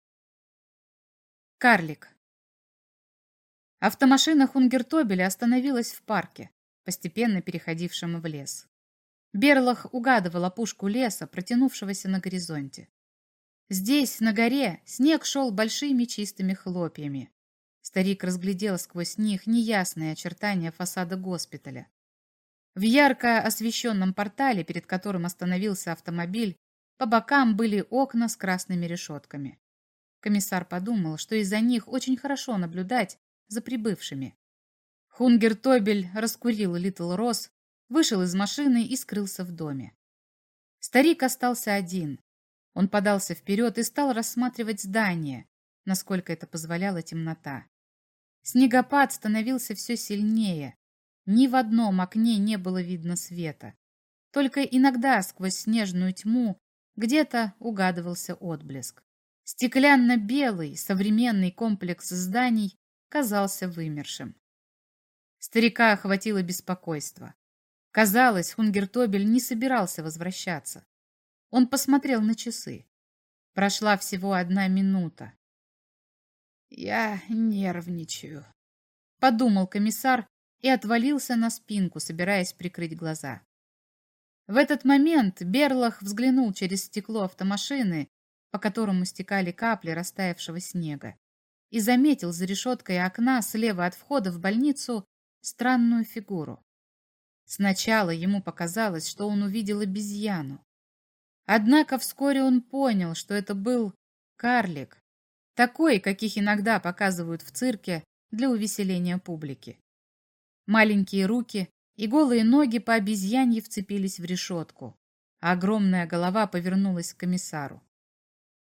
Карлик. Автомашина Хунгертобеля остановилась в парке, постепенно переходившем в лес. Берлах угадывал опушку леса, протянувшегося на горизонте. Здесь, на горе, снег шел большими чистыми хлопьями. Старик разглядел сквозь них неясные очертания фасада госпиталя. В ярко освещенном портале, перед которым остановился автомобиль, по бокам были окна с красными решетками. Комиссар подумал, что из-за них очень хорошо наблюдать за прибывшими. Хунгертобель раскурил Литл Росс, вышел из машины и скрылся в доме. Старик остался один. Он подался вперед и стал рассматривать здание, насколько это позволяла темнота. Снегопад становился все сильнее. Ни в одном окне не было видно света. Только иногда сквозь снежную тьму где-то угадывался отблеск. Стеклянно-белый современный комплекс зданий казался вымершим. Старика охватило беспокойство. Казалось, Хунгертобель не собирался возвращаться. Он посмотрел на часы. Прошла всего одна минута. «Я нервничаю», — подумал комиссар и отвалился на спинку, собираясь прикрыть глаза. В этот момент Берлах взглянул через стекло автомашины, по которому стекали капли растаявшего снега, и заметил за решеткой окна слева от входа в больницу странную фигуру. Сначала ему показалось, что он увидел обезьяну. Однако вскоре он понял, что это был карлик, такой, каких иногда показывают в цирке для увеселения публики. Маленькие руки и голые ноги по обезьянье вцепились в решетку, а огромная голова повернулась к комиссару.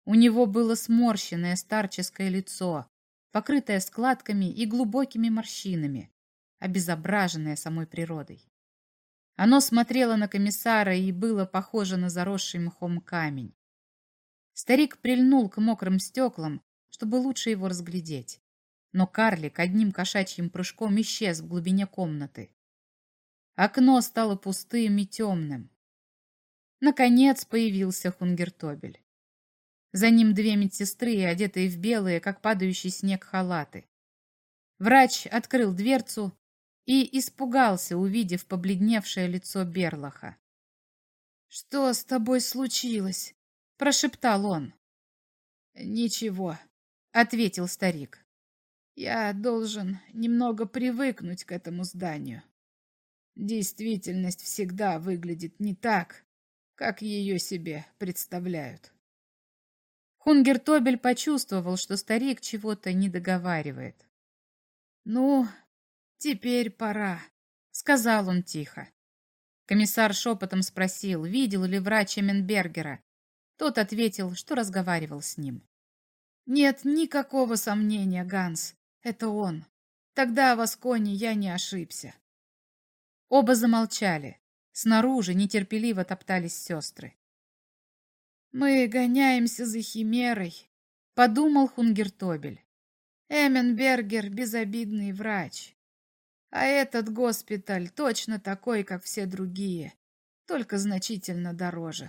У него было сморщенное старческое лицо, покрытое складками и глубокими морщинами, обезображенное самой природой. Оно смотрело на комиссара и было похоже на заросший мхом камень. Старик прильнул к мокрым стеклам, чтобы лучше его разглядеть, но карлик одним кошачьим прыжком исчез в глубине комнаты. Окно стало пустым и темным. Наконец появился Хунгертобель. За ним две медсестры, одетые в белые, как падающий снег, халаты. Врач открыл дверцу и испугался, увидев побледневшее лицо Берлаха. «Что с тобой случилось?» – прошептал он. «Ничего», – ответил старик. «Я должен немного привыкнуть к этому зданию. Действительность всегда выглядит не так, как ее себе представляют». Хунгертобель почувствовал, что старик чего-то не договаривает. «Ну, теперь пора», — сказал он тихо. Комиссар шепотом спросил, видел ли врач Эмменбергера. Тот ответил, что разговаривал с ним. «Нет никакого сомнения, Ганс, это он. Тогда в Асконе я не ошибся». Оба замолчали. Снаружи нетерпеливо топтались сестры. «Мы гоняемся за химерой», — подумал Хунгертобель. «Эмменбергер — безобидный врач. А этот госпиталь точно такой, как все другие, только значительно дороже».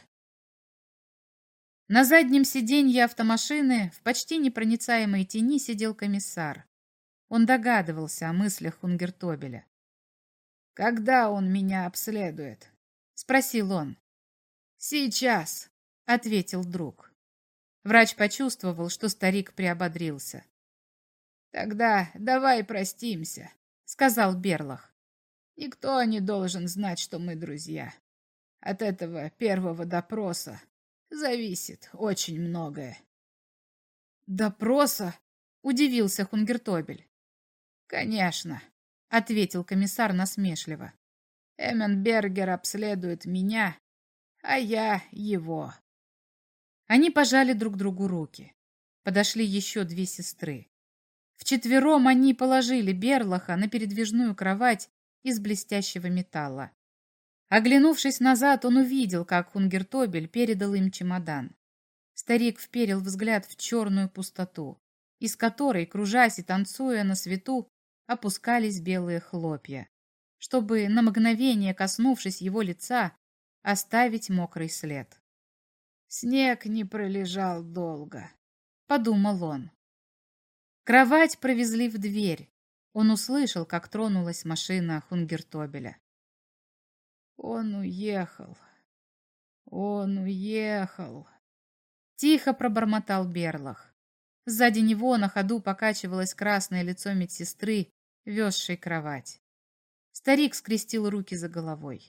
На заднем сиденье автомашины в почти непроницаемой тени сидел комиссар. Он догадывался о мыслях Хунгертобеля. «Когда он меня обследует?» — спросил он. «Сейчас», — ответил друг. Врач почувствовал, что старик приободрился. «Тогда давай простимся», — сказал Берлах. «Никто не должен знать, что мы друзья. От этого первого допроса зависит очень многое». «Допроса?» — удивился Хунгертобель. «Конечно», — ответил комиссар насмешливо. «Эмменбергер обследует меня, а я его». Они пожали друг другу руки. Подошли еще две сестры. Вчетвером они положили Берлаха на передвижную кровать из блестящего металла. Оглянувшись назад, он увидел, как Хунгертобель передал им чемодан. Старик вперил взгляд в черную пустоту, из которой, кружась и танцуя на свету, опускались белые хлопья, чтобы, на мгновение коснувшись его лица, оставить мокрый след. «Снег не пролежал долго», — подумал он. Кровать провезли в дверь. Он услышал, как тронулась машина Хунгертобеля. «Он уехал, он уехал», — тихо пробормотал Берлах. Сзади него на ходу покачивалось красное лицо медсестры, везшей кровать. Старик скрестил руки за головой.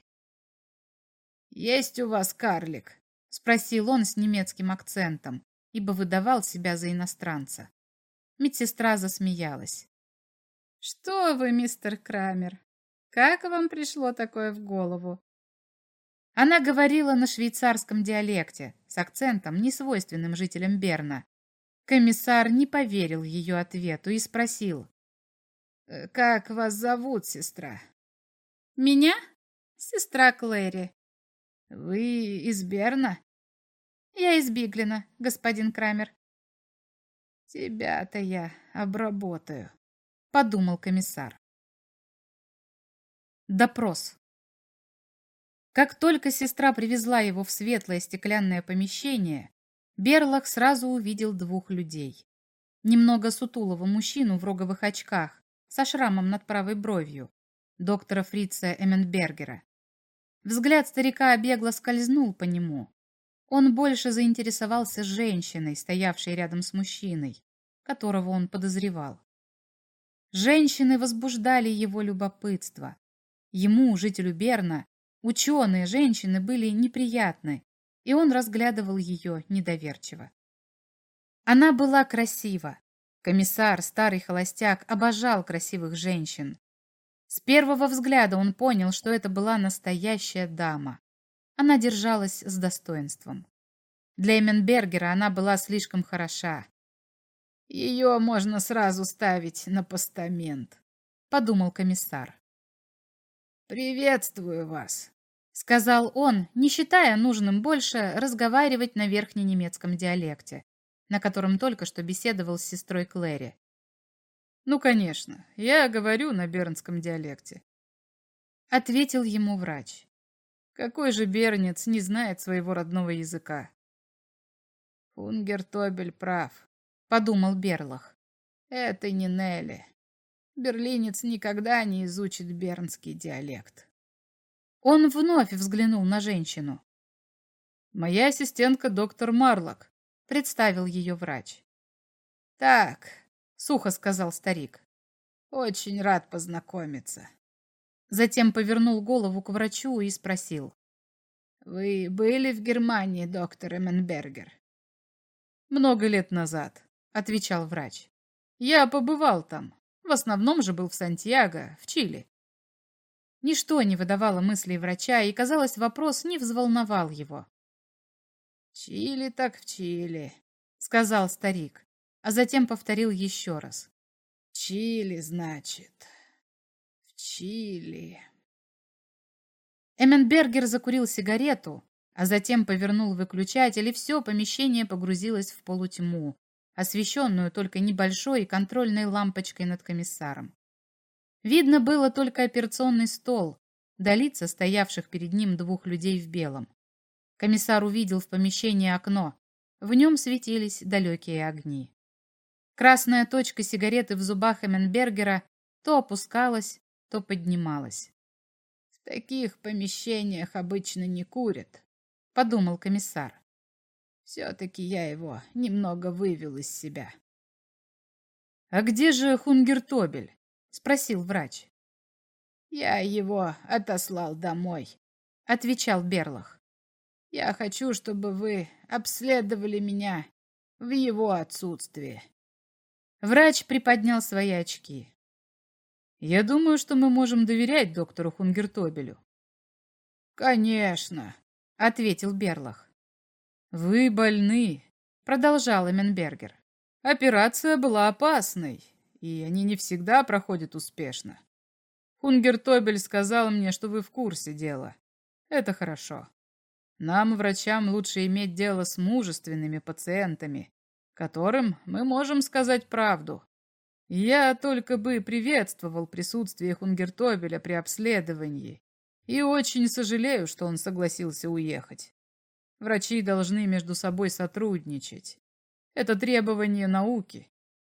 «Есть у вас карлик?» — спросил он с немецким акцентом, ибо выдавал себя за иностранца. Медсестра засмеялась. «Что вы, мистер Крамер? Как вам пришло такое в голову?» Она говорила на швейцарском диалекте, с акцентом, несвойственным жителям Берна. Комиссар не поверил ее ответу и спросил. «Как вас зовут, сестра?» «Меня? Сестра Клэри». «Вы из Берна?» «Я из Биглина, господин Крамер». «Тебя-то я обработаю», — подумал комиссар. Допрос. Как только сестра привезла его в светлое стеклянное помещение, Берлах сразу увидел двух людей. Немного сутулого мужчину в роговых очках, со шрамом над правой бровью, доктора Фрица Эмменбергера. Взгляд старика бегло скользнул по нему. Он больше заинтересовался женщиной, стоявшей рядом с мужчиной, которого он подозревал. Женщины возбуждали его любопытство. Ему, жителю Берна, ученые женщины были неприятны, и он разглядывал ее недоверчиво. Она была красива. Комиссар, старый холостяк, обожал красивых женщин. С первого взгляда он понял, что это была настоящая дама. Она держалась с достоинством. Для Эмменбергера она была слишком хороша. «Ее можно сразу ставить на постамент», — подумал комиссар. «Приветствую вас», — сказал он, не считая нужным больше разговаривать на верхненемецком диалекте, на котором только что беседовал с сестрой Клэри. «Ну, конечно, я говорю на бернском диалекте», — ответил ему врач. «Какой же бернец не знает своего родного языка?» «Фунгертобель прав», — подумал Берлах. «Это не Нелли. Берлинец никогда не изучит бернский диалект». Он вновь взглянул на женщину. «Моя ассистентка доктор Марлок», — представил ее врач. «Так», — сухо сказал старик, — «очень рад познакомиться». Затем повернул голову к врачу и спросил. «Вы были в Германии, доктор Эмменбергер?» «Много лет назад», — отвечал врач. «Я побывал там. В основном же был в Сантьяго, в Чили». Ничто не выдавало мыслей врача, и, казалось, вопрос не взволновал его. «Чили так в Чили», — сказал старик, а затем повторил еще раз. «Чили, значит, в Чили». Эмменбергер закурил сигарету, а затем повернул выключатель, и все помещение погрузилось в полутьму, освещенную только небольшой контрольной лампочкой над комиссаром. Видно было только операционный стол, да лица стоявших перед ним двух людей в белом. Комиссар увидел в помещении окно, в нем светились далекие огни. Красная точка сигареты в зубах Эмменбергера то опускалась, то поднималась. «В таких помещениях обычно не курят», — подумал комиссар. «Все-таки я его немного вывел из себя». «А где же Хунгертобель?» — спросил врач. «Я его отослал домой», — отвечал Берлах. «Я хочу, чтобы вы обследовали меня в его отсутствие». Врач приподнял свои очки. «Я думаю, что мы можем доверять доктору Хунгертобелю». «Конечно», — ответил Берлах. «Вы больны», — продолжал Эмменбергер. «Операция была опасной, и они не всегда проходят успешно. Хунгертобель сказал мне, что вы в курсе дела. Это хорошо. Нам, врачам, лучше иметь дело с мужественными пациентами, которым мы можем сказать правду. Я только бы приветствовал присутствие Хунгертобеля при обследовании и очень сожалею, что он согласился уехать. Врачи должны между собой сотрудничать. Это требование науки.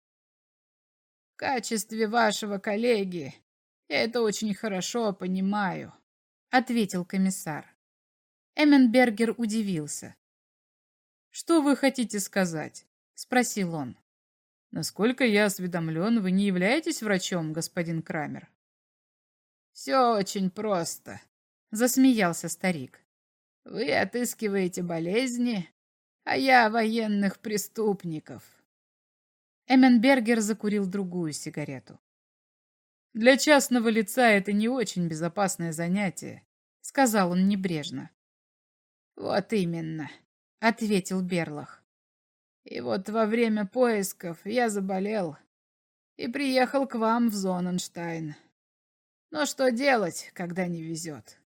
В качестве вашего коллеги я это очень хорошо понимаю, ответил комиссар. Эмменбергер удивился. «Что вы хотите сказать?» — спросил он. «Насколько я осведомлен, вы не являетесь врачом, господин Крамер?» «Все очень просто», — засмеялся старик. «Вы отыскиваете болезни, а я военных преступников». Эмменбергер закурил другую сигарету. «Для частного лица это не очень безопасное занятие», — сказал он небрежно. «Вот именно», — ответил Берлах. «И вот во время поисков я заболел и приехал к вам в Зонненштайн. Но что делать, когда не везет?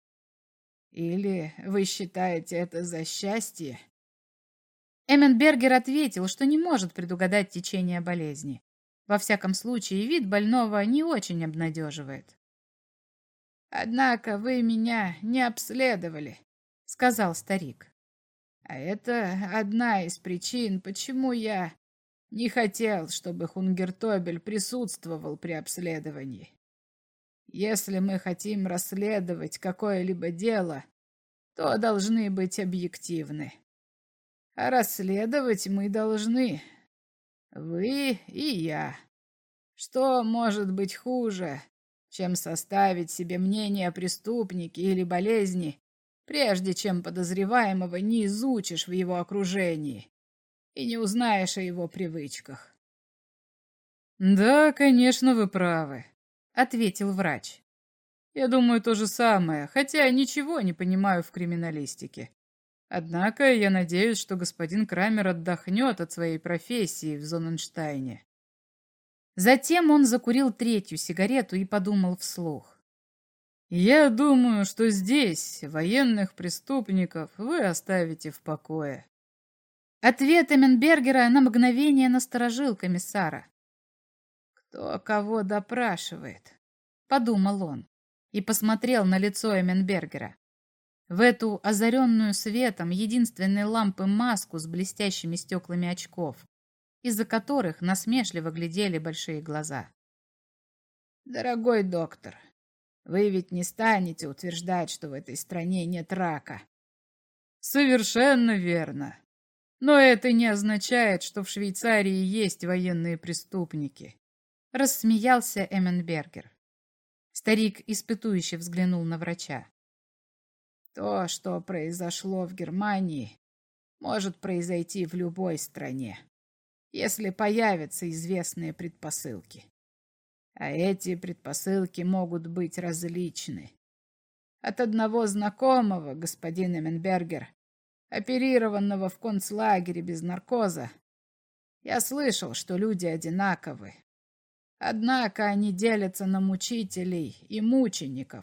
Или вы считаете это за счастье?» Эмменбергер ответил, что не может предугадать течение болезни. Во всяком случае, вид больного не очень обнадеживает. «Однако вы меня не обследовали», — сказал старик. «А это одна из причин, почему я не хотел, чтобы Хунгертобель присутствовал при обследовании. Если мы хотим расследовать какое-либо дело, то должны быть объективны. А расследовать мы должны. Вы и я. Что может быть хуже, чем составить себе мнение о преступнике или болезни, прежде чем подозреваемого не изучишь в его окружении и не узнаешь о его привычках?» «Да, конечно, вы правы», — ответил врач. «Я думаю то же самое, хотя ничего не понимаю в криминалистике. Однако я надеюсь, что господин Крамер отдохнет от своей профессии в Зонненштайне. Затем он закурил третью сигарету и подумал вслух. Я думаю, что здесь военных преступников вы оставите в покое. Ответ Эмменбергера на мгновение насторожил комиссара. «Кто кого допрашивает?» — подумал он и посмотрел на лицо Эмменбергера. В эту озаренную светом единственной лампы маску с блестящими стеклами очков, из-за которых насмешливо глядели большие глаза. «Дорогой доктор, вы ведь не станете утверждать, что в этой стране нет рака?» «Совершенно верно. Но это не означает, что в Швейцарии есть военные преступники», — рассмеялся Эмменбергер. Старик испытующе взглянул на врача. «То, что произошло в Германии, может произойти в любой стране, если появятся известные предпосылки. А эти предпосылки могут быть различны. От одного знакомого, господин Эмменбергер, оперированного в концлагере без наркоза, я слышал, что люди одинаковы. Однако они делятся на мучителей и мучеников.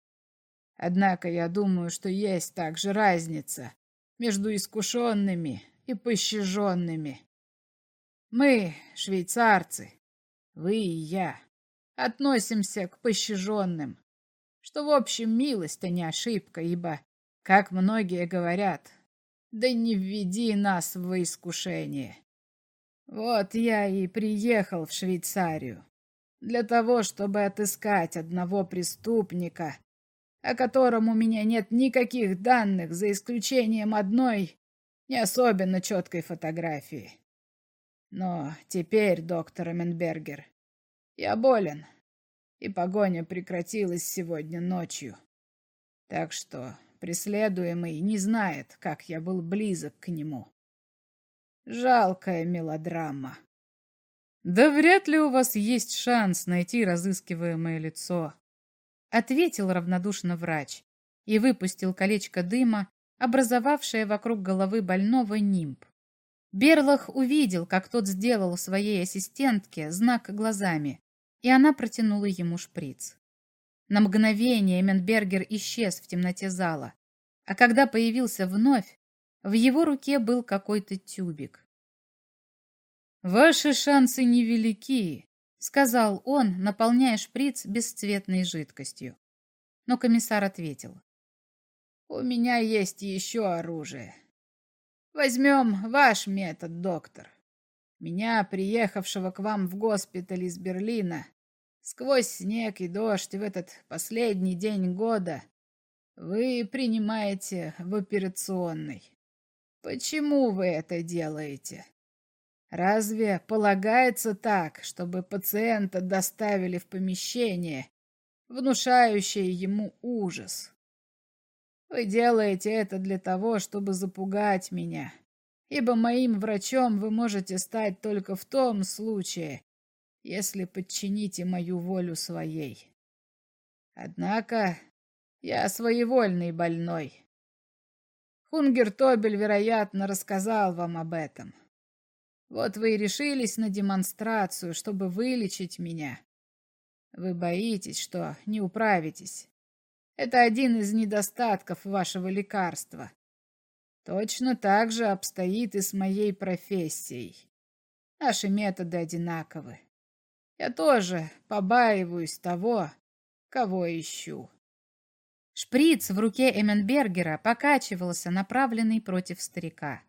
Однако я думаю, что есть также разница между искушенными и пощаженными. Мы, швейцарцы, вы и я, относимся к пощаженным, что в общем милость, а не ошибка, ибо, как многие говорят, да не введи нас в искушение. Вот я и приехал в Швейцарию для того, чтобы отыскать одного преступника, о котором у меня нет никаких данных, за исключением одной не особенно четкой фотографии. Но теперь, доктор Эмменбергер, я болен, и погоня прекратилась сегодня ночью. Так что преследуемый не знает, как я был близок к нему. Жалкая мелодрама. «Да вряд ли у вас есть шанс найти разыскиваемое лицо», — ответил равнодушно врач и выпустил колечко дыма, образовавшее вокруг головы больного нимб. Берлах увидел, как тот сделал своей ассистентке знак глазами, и она протянула ему шприц. На мгновение Эмменбергер исчез в темноте зала, а когда появился вновь, в его руке был какой-то тюбик. «Ваши шансы невелики», — сказал он, наполняя шприц бесцветной жидкостью. Но комиссар ответил. «У меня есть еще оружие. Возьмем ваш метод, доктор. Меня, приехавшего к вам в госпиталь из Берлина, сквозь снег и дождь в этот последний день года, вы принимаете в операционной. Почему вы это делаете? Разве полагается так, чтобы пациента доставили в помещение, внушающее ему ужас? Вы делаете это для того, чтобы запугать меня, ибо моим врачом вы можете стать только в том случае, если подчините мою волю своей. Однако я своевольный больной. Хунгертобель, вероятно, рассказал вам об этом. Вот вы и решились на демонстрацию, чтобы вылечить меня. Вы боитесь, что не управитесь. Это один из недостатков вашего лекарства. Точно так же обстоит и с моей профессией. Наши методы одинаковы. Я тоже побаиваюсь того, кого ищу». Шприц в руке Эмменбергера покачивался, направленный против старика.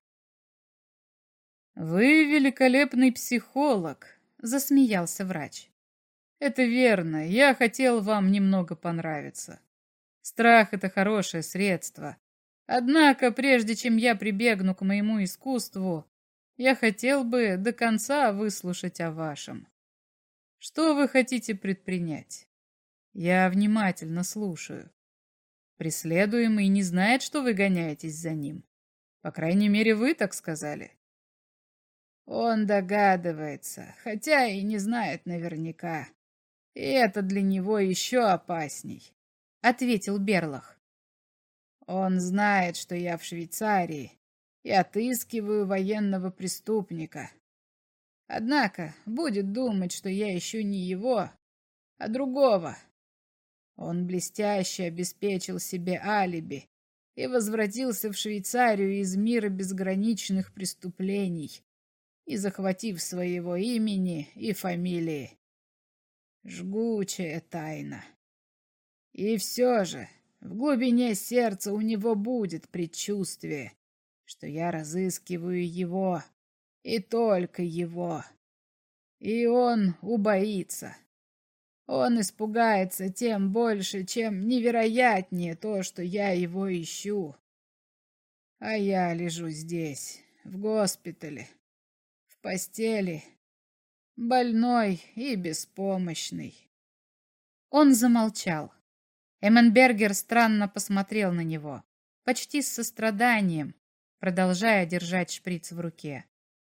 «Вы великолепный психолог», — засмеялся врач. «Это верно, я хотел вам немного понравиться. Страх — это хорошее средство. Однако, прежде чем я прибегну к моему искусству, я хотел бы до конца выслушать о вашем. Что вы хотите предпринять? Я внимательно слушаю. Преследуемый не знает, что вы гоняетесь за ним. По крайней мере, вы так сказали». «Он догадывается, хотя и не знает наверняка. И это для него еще опасней», — ответил Берлах. Он знает, что я в Швейцарии и отыскиваю военного преступника. Однако будет думать, что я ищу не его, а другого. Он блестяще обеспечил себе алиби и возвратился в Швейцарию из мира безграничных преступлений, и захватив своего имени и фамилии. Жгучая тайна. И все же в глубине сердца у него будет предчувствие, что я разыскиваю его, и только его. И он убоится. Он испугается тем больше, чем невероятнее то, что я его ищу. А я лежу здесь, в госпитале, в постели, больной и беспомощный. Он замолчал. Эмменбергер странно посмотрел на него, почти с состраданием, продолжая держать шприц в руке.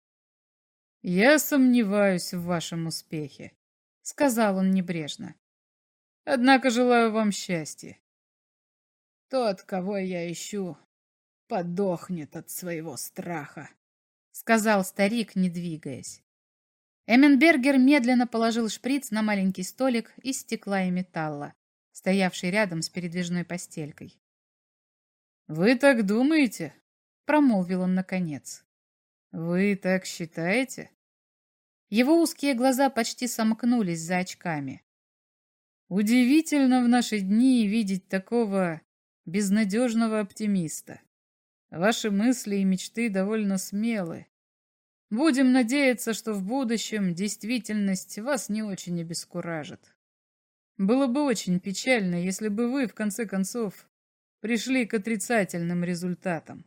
«Я сомневаюсь в вашем успехе», — сказал он небрежно. «Однако желаю вам счастья». «Тот, кого я ищу, подохнет от своего страха», — сказал старик, не двигаясь. Эмменбергер медленно положил шприц на маленький столик из стекла и металла, стоявший рядом с передвижной постелькой. «Вы так думаете?» — промолвил он наконец. «Вы так считаете?» Его узкие глаза почти сомкнулись за очками. «Удивительно в наши дни видеть такого безнадежного оптимиста. Ваши мысли и мечты довольно смелы. Будем надеяться, что в будущем действительность вас не очень обескуражит. Было бы очень печально, если бы вы, в конце концов, пришли к отрицательным результатам».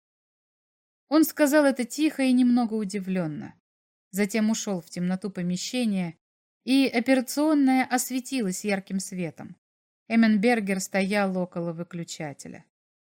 Он сказал это тихо и немного удивленно. Затем ушел в темноту помещения, и операционная осветилась ярким светом. Эмменбергер стоял около выключателя.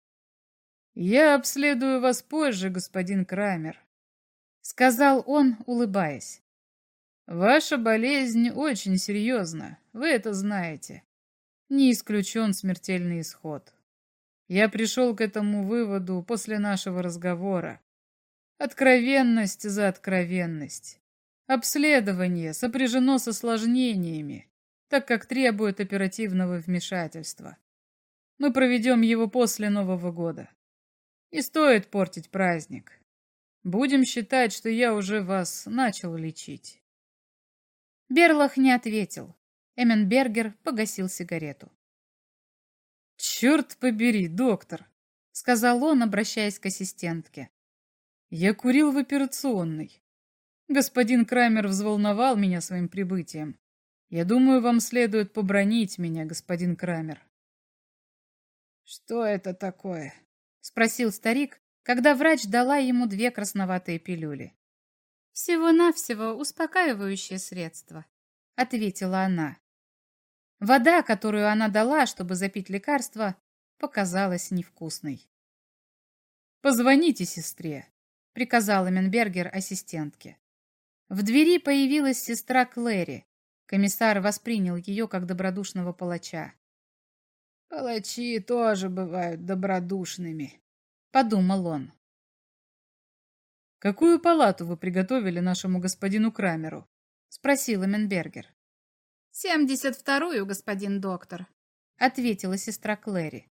«Я обследую вас позже, господин Крамер», — сказал он, улыбаясь. «Ваша болезнь очень серьезна, вы это знаете. Не исключен смертельный исход. Я пришел к этому выводу после нашего разговора. Откровенность за откровенность. Обследование сопряжено с осложнениями, так как требует оперативного вмешательства. Мы проведем его после Нового года. Не стоит портить праздник. Будем считать, что я уже вас начал лечить». Берлах не ответил. Эмменбергер погасил сигарету. «Черт побери, доктор», — сказал он, обращаясь к ассистентке. «Я курил в операционной. Господин Крамер взволновал меня своим прибытием. Я думаю, вам следует побранить меня, господин Крамер». «Что это такое?» — спросил старик, когда врач дала ему две красноватые пилюли. «Всего-навсего успокаивающее средство», — ответила она. Вода, которую она дала, чтобы запить лекарство, показалась невкусной. «Позвоните сестре», — приказал Эмменбергер ассистентке. В двери появилась сестра Клэри. Комиссар воспринял ее как добродушного палача. «Палачи тоже бывают добродушными», — подумал он. «Какую палату вы приготовили нашему господину Крамеру?» — спросил Эмменбергер. «Семьдесят вторую, господин доктор», — ответила сестра Клэри.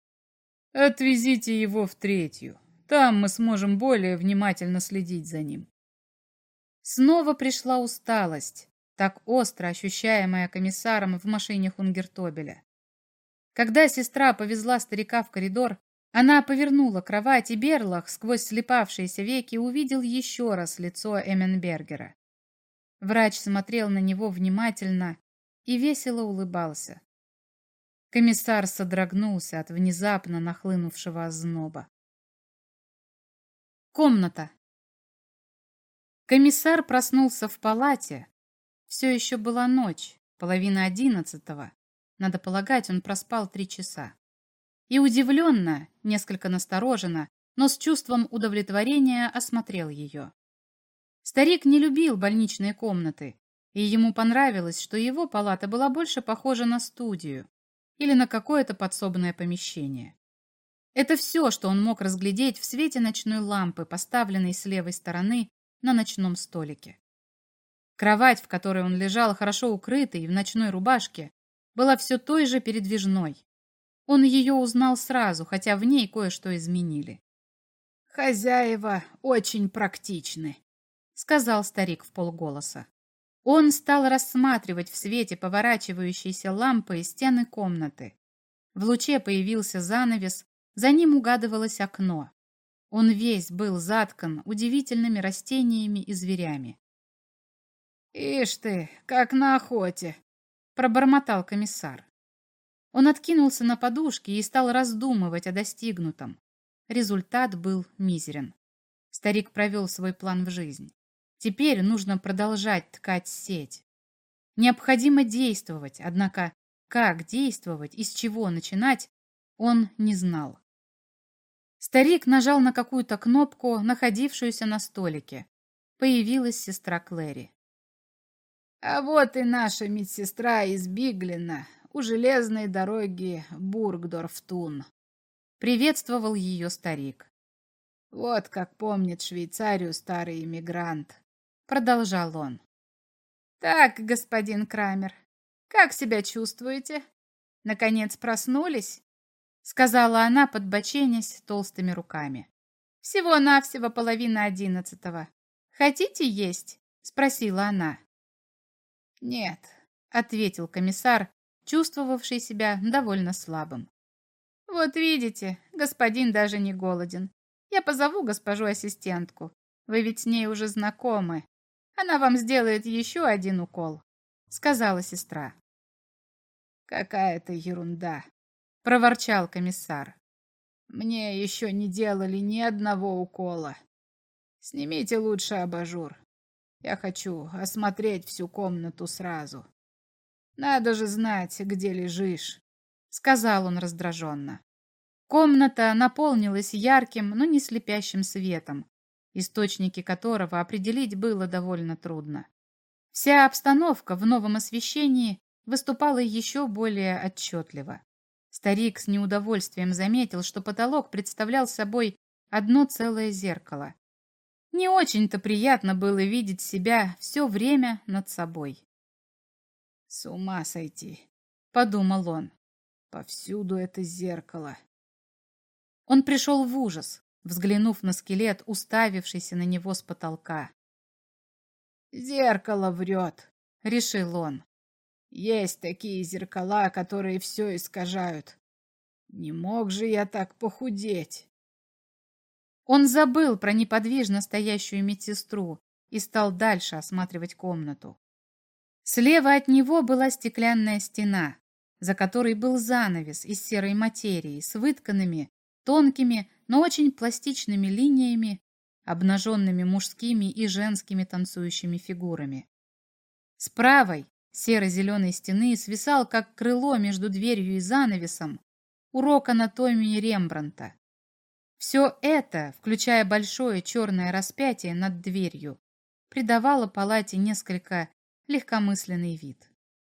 «Отвезите его в третью. Там мы сможем более внимательно следить за ним». Снова пришла усталость, так остро ощущаемая комиссаром в машине Хунгертобеля. Когда сестра повезла старика в коридор, она повернула кровать, и Берлах сквозь слипавшиеся веки увидел еще раз лицо Эмменбергера. Врач смотрел на него внимательно и весело улыбался. Комиссар содрогнулся от внезапно нахлынувшего озноба. Комната. Комиссар проснулся в палате. Все еще была ночь, половина одиннадцатого. Надо полагать, он проспал три часа. И удивленно, несколько настороженно, но с чувством удовлетворения осмотрел ее. Старик не любил больничные комнаты, и ему понравилось, что его палата была больше похожа на студию или на какое-то подсобное помещение. Это все, что он мог разглядеть в свете ночной лампы, поставленной с левой стороны на ночном столике. Кровать, в которой он лежал, хорошо укрытый, в ночной рубашке, была все той же передвижной. Он ее узнал сразу, хотя в ней кое-что изменили. «Хозяева очень практичны», — сказал старик вполголоса. Он стал рассматривать в свете поворачивающейся лампы стены комнаты. В луче появился занавес, за ним угадывалось окно. Он весь был заткан удивительными растениями и зверями. «Ишь ты, как на охоте!» — пробормотал комиссар. Он откинулся на подушки и стал раздумывать о достигнутом. Результат был мизерен. Старик провел свой план в жизнь. Теперь нужно продолжать ткать сеть. Необходимо действовать, однако как действовать и с чего начинать, он не знал. Старик нажал на какую-то кнопку, находившуюся на столике. Появилась сестра Клэри. «А вот и наша медсестра из Биглина у железной дороги Бургдорф-Тун», — приветствовал ее старик. «Вот как помнит Швейцарию старый иммигрант», — продолжал он. «Так, господин Крамер, как себя чувствуете? Наконец проснулись?» — сказала она, подбоченясь толстыми руками. «Всего-навсего половина одиннадцатого. Хотите есть?» — спросила она. «Нет», — ответил комиссар, чувствовавший себя довольно слабым. «Вот видите, господин даже не голоден. Я позову госпожу ассистентку. Вы ведь с ней уже знакомы. Она вам сделает еще один укол», — сказала сестра. «Какая-то ерунда», — проворчал комиссар. «Мне еще не делали ни одного укола. Снимите лучше абажур. Я хочу осмотреть всю комнату сразу. Надо же знать, где лежишь», — сказал он раздраженно. Комната наполнилась ярким, но не слепящим светом, источники которого определить было довольно трудно. Вся обстановка в новом освещении выступала еще более отчетливо. Старик с неудовольствием заметил, что потолок представлял собой одно целое зеркало. Не очень-то приятно было видеть себя все время над собой. «С ума сойти», — подумал он. «Повсюду это зеркало». Он пришел в ужас, взглянув на скелет, уставившийся на него с потолка. «Зеркало врет», — решил он. «Есть такие зеркала, которые все искажают. Не мог же я так похудеть». Он забыл про неподвижно стоящую медсестру и стал дальше осматривать комнату. Слева от него была стеклянная стена, за которой был занавес из серой материи с вытканными, тонкими, но очень пластичными линиями, обнаженными мужскими и женскими танцующими фигурами. С правой серо-зеленой стены свисал, как крыло между дверью и занавесом, урок анатомии Рембрандта. Все это, включая большое черное распятие над дверью, придавало палате несколько легкомысленный вид.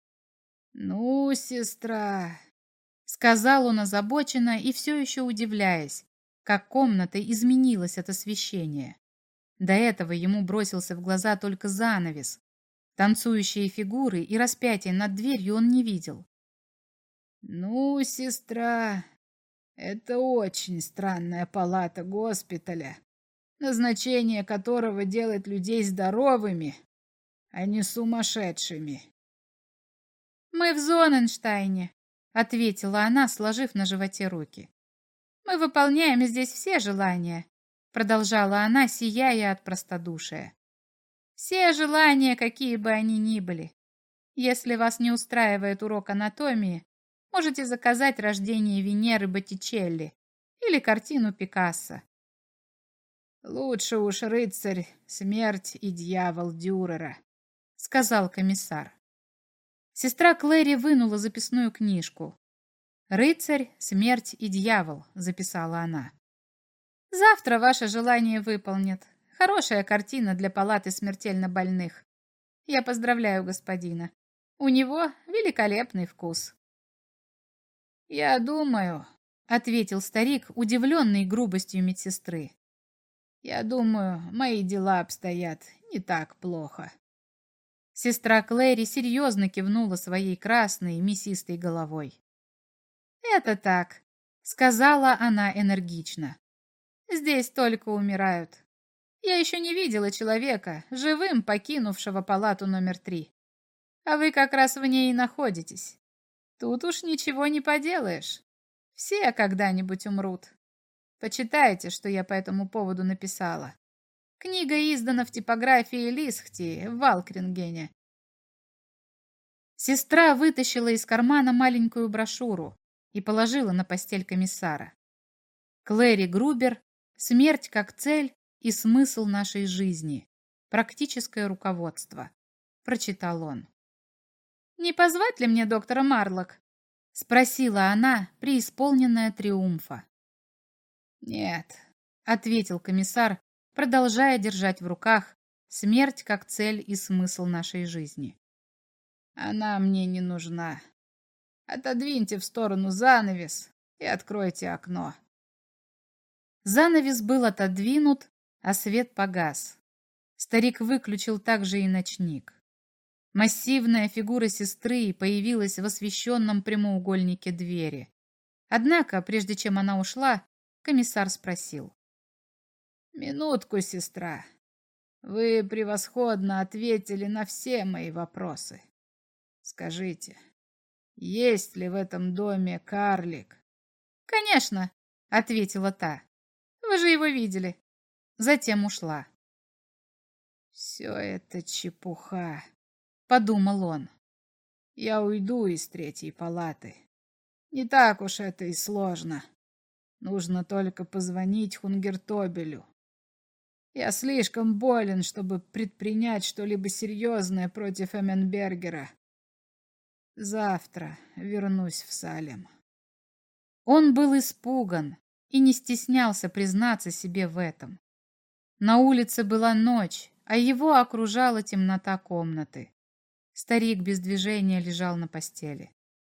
«Ну, сестра», — сказал он озабоченно и все еще удивляясь, как комната изменилась от освещения. До этого ему бросился в глаза только занавес. Танцующие фигуры и распятие над дверью он не видел. «Ну, сестра, это очень странная палата госпиталя, назначение которого делать людей здоровыми, а не сумасшедшими». «Мы в Зоненштайне», — ответила она, сложив на животе руки. «Мы выполняем здесь все желания», — продолжала она, сияя от простодушия. «Все желания, какие бы они ни были. Если вас не устраивает урок анатомии, можете заказать «Рождение Венеры» Боттичелли или картину Пикассо». «Лучше уж рыцарь, смерть и дьявол Дюрера», — сказал комиссар. Сестра Клэри вынула записную книжку. «Рыцарь, смерть и дьявол», — записала она. «Завтра ваше желание выполнят. Хорошая картина для палаты смертельно больных. Я поздравляю господина. У него великолепный вкус». «Я думаю», — ответил старик, удивленный грубостью медсестры. «Я думаю, мои дела обстоят не так плохо». Сестра Клэри серьезно кивнула своей красной мясистой головой. «Это так», — сказала она энергично. «Здесь только умирают. Я еще не видела человека, живым покинувшего палату номер три. А вы как раз в ней и находитесь. Тут уж ничего не поделаешь. Все когда-нибудь умрут. Почитайте, что я по этому поводу написала. Книга издана в типографии Лисхти в Валкрингене». Сестра вытащила из кармана маленькую брошюру и положила на постель комиссара. «Клэри Грубер. Смерть как цель и смысл нашей жизни. Практическое руководство», — прочитал он. «Не позвать ли мне доктора Марлок?» — спросила она, преисполненная триумфа. «Нет», — ответил комиссар, продолжая держать в руках «Смерть как цель и смысл нашей жизни». «Она мне не нужна. Отодвиньте в сторону занавес и откройте окно». Занавес был отодвинут, а свет погас. Старик выключил также и ночник. Массивная фигура сестры появилась в освещенном прямоугольнике двери. Однако, прежде чем она ушла, комиссар спросил. «Минутку, сестра. Вы превосходно ответили на все мои вопросы. Скажите, есть ли в этом доме карлик?» «Конечно», — ответила та. «Вы же его видели». Затем ушла. «Все это чепуха», — подумал он. «Я уйду из третьей палаты. Не так уж это и сложно. Нужно только позвонить Хунгертобелю. Я слишком болен, чтобы предпринять что-либо серьезное против Эмменбергера. Завтра вернусь в Салем». Он был испуган и не стеснялся признаться себе в этом. На улице была ночь, а его окружала темнота комнаты. Старик без движения лежал на постели.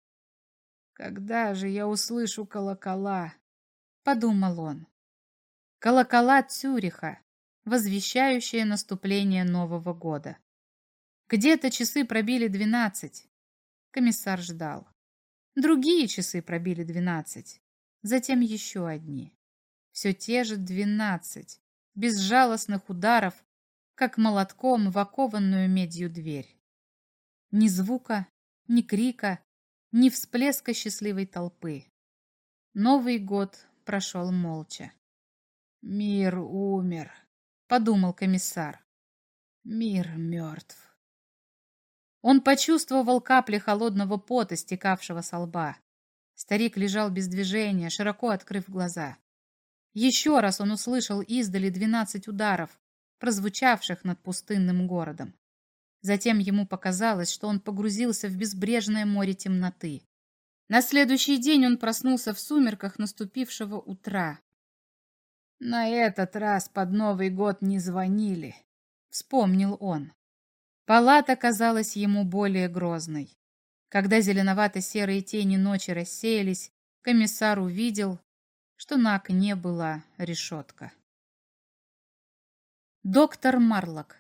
«Когда же я услышу колокола?» — подумал он. Колокола Цюриха, возвещающие наступление Нового года. Где-то часы пробили двенадцать. Комиссар ждал. Другие часы пробили двенадцать. Затем еще одни. Все те же двенадцать безжалостных ударов, как молотком в окованную медью дверь. Ни звука, ни крика, ни всплеска счастливой толпы. Новый год прошел молча. «Мир умер», — подумал комиссар. «Мир мертв». Он почувствовал капли холодного пота, стекавшего со лба. Старик лежал без движения, широко открыв глаза. Еще раз он услышал издали двенадцать ударов, прозвучавших над пустынным городом. Затем ему показалось, что он погрузился в безбрежное море темноты. На следующий день он проснулся в сумерках наступившего утра. «На этот раз под Новый год не звонили», — вспомнил он. Палата казалась ему более грозной. Когда зеленовато-серые тени ночи рассеялись, комиссар увидел, что на окне была решетка. Доктор Марлок.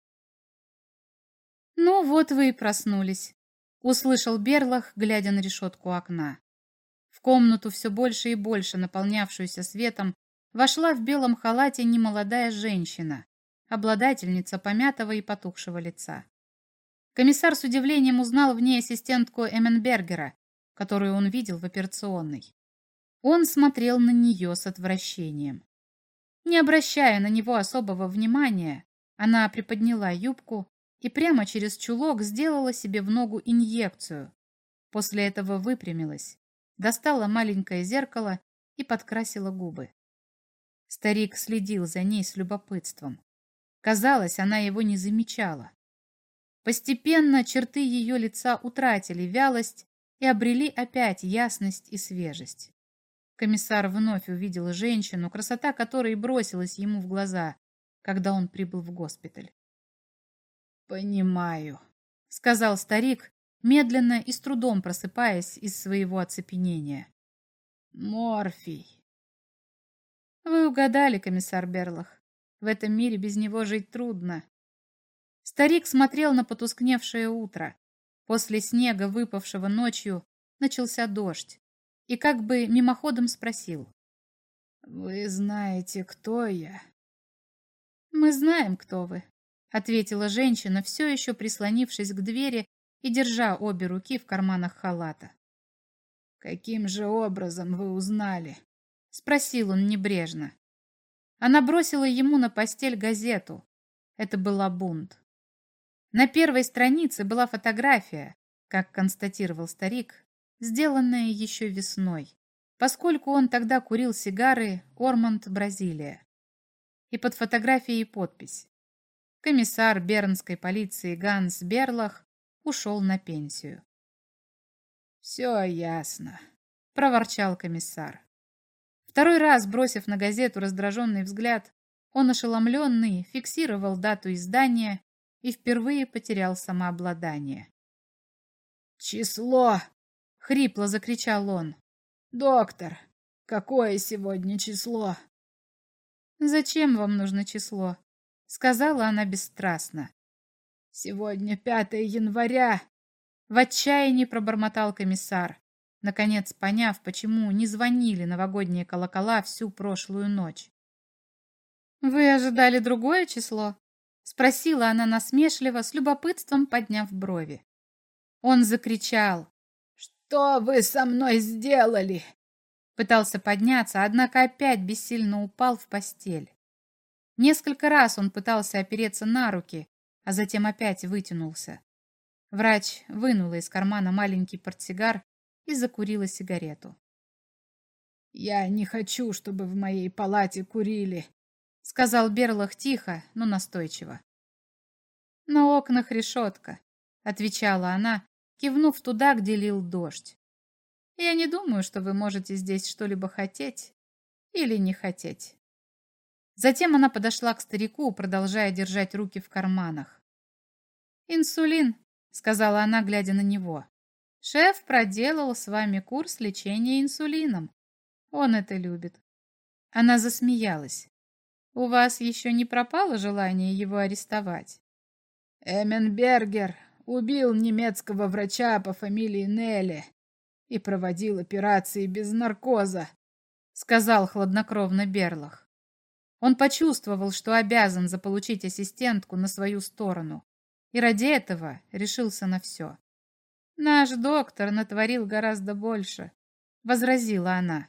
«Ну вот вы и проснулись», — услышал Берлах, глядя на решетку окна. В комнату, все больше и больше наполнявшуюся светом, вошла в белом халате немолодая женщина, обладательница помятого и потухшего лица. Комиссар с удивлением узнал в ней ассистентку Эмменбергера, которую он видел в операционной. Он смотрел на нее с отвращением. Не обращая на него особого внимания, она приподняла юбку и прямо через чулок сделала себе в ногу инъекцию. После этого выпрямилась, достала маленькое зеркало и подкрасила губы. Старик следил за ней с любопытством. Казалось, она его не замечала. Постепенно черты ее лица утратили вялость и обрели опять ясность и свежесть. Комиссар вновь увидел женщину, красота которой бросилась ему в глаза, когда он прибыл в госпиталь. «Понимаю», — сказал старик, медленно и с трудом просыпаясь из своего оцепенения. Морфий. Вы угадали, комиссар Берлах. В этом мире без него жить трудно. Старик смотрел на потускневшее утро. После снега, выпавшего ночью, начался дождь. И как бы мимоходом спросил. «Вы знаете, кто я?» «Мы знаем, кто вы», — ответила женщина, все еще прислонившись к двери и держа обе руки в карманах халата. «Каким же образом вы узнали?» — спросил он небрежно. Она бросила ему на постель газету. Это была «Бунт». На первой странице была фотография, как констатировал старик, сделанная еще весной, поскольку он тогда курил сигары «Ормонд, Бразилия». И под фотографией подпись: комиссар бернской полиции Ганс Берлах ушел на пенсию. «Все ясно», — проворчал комиссар. Второй раз, бросив на газету раздраженный взгляд, он, ошеломленный, фиксировал дату издания и впервые потерял самообладание. «Число!» — хрипло закричал он. «Доктор, какое сегодня число?» «Зачем вам нужно число?» — сказала она бесстрастно. «Сегодня пятое января!» — в отчаянии пробормотал комиссар, наконец поняв, почему не звонили новогодние колокола всю прошлую ночь. «Вы ожидали другое число?» — спросила она насмешливо, с любопытством подняв брови. Он закричал. «Что вы со мной сделали?» Пытался подняться, однако опять бессильно упал в постель. Несколько раз он пытался опереться на руки, а затем опять вытянулся. Врач вынула из кармана маленький портсигар и закурила сигарету. «Я не хочу, чтобы в моей палате курили», — сказал Берлах тихо, но настойчиво. «На окнах решетка», — отвечала она, кивнув туда, где лил дождь. «Я не думаю, что вы можете здесь что-либо хотеть или не хотеть». Затем она подошла к старику, продолжая держать руки в карманах. «Инсулин», — сказала она, глядя на него. «Шеф проделал с вами курс лечения инсулином. Он это любит». Она засмеялась. «У вас еще не пропало желание его арестовать?» «Эмменбергер убил немецкого врача по фамилии Нелли и проводил операции без наркоза», — сказал хладнокровно Берлах. Он почувствовал, что обязан заполучить ассистентку на свою сторону, и ради этого решился на все. «Наш доктор натворил гораздо больше», — возразила она.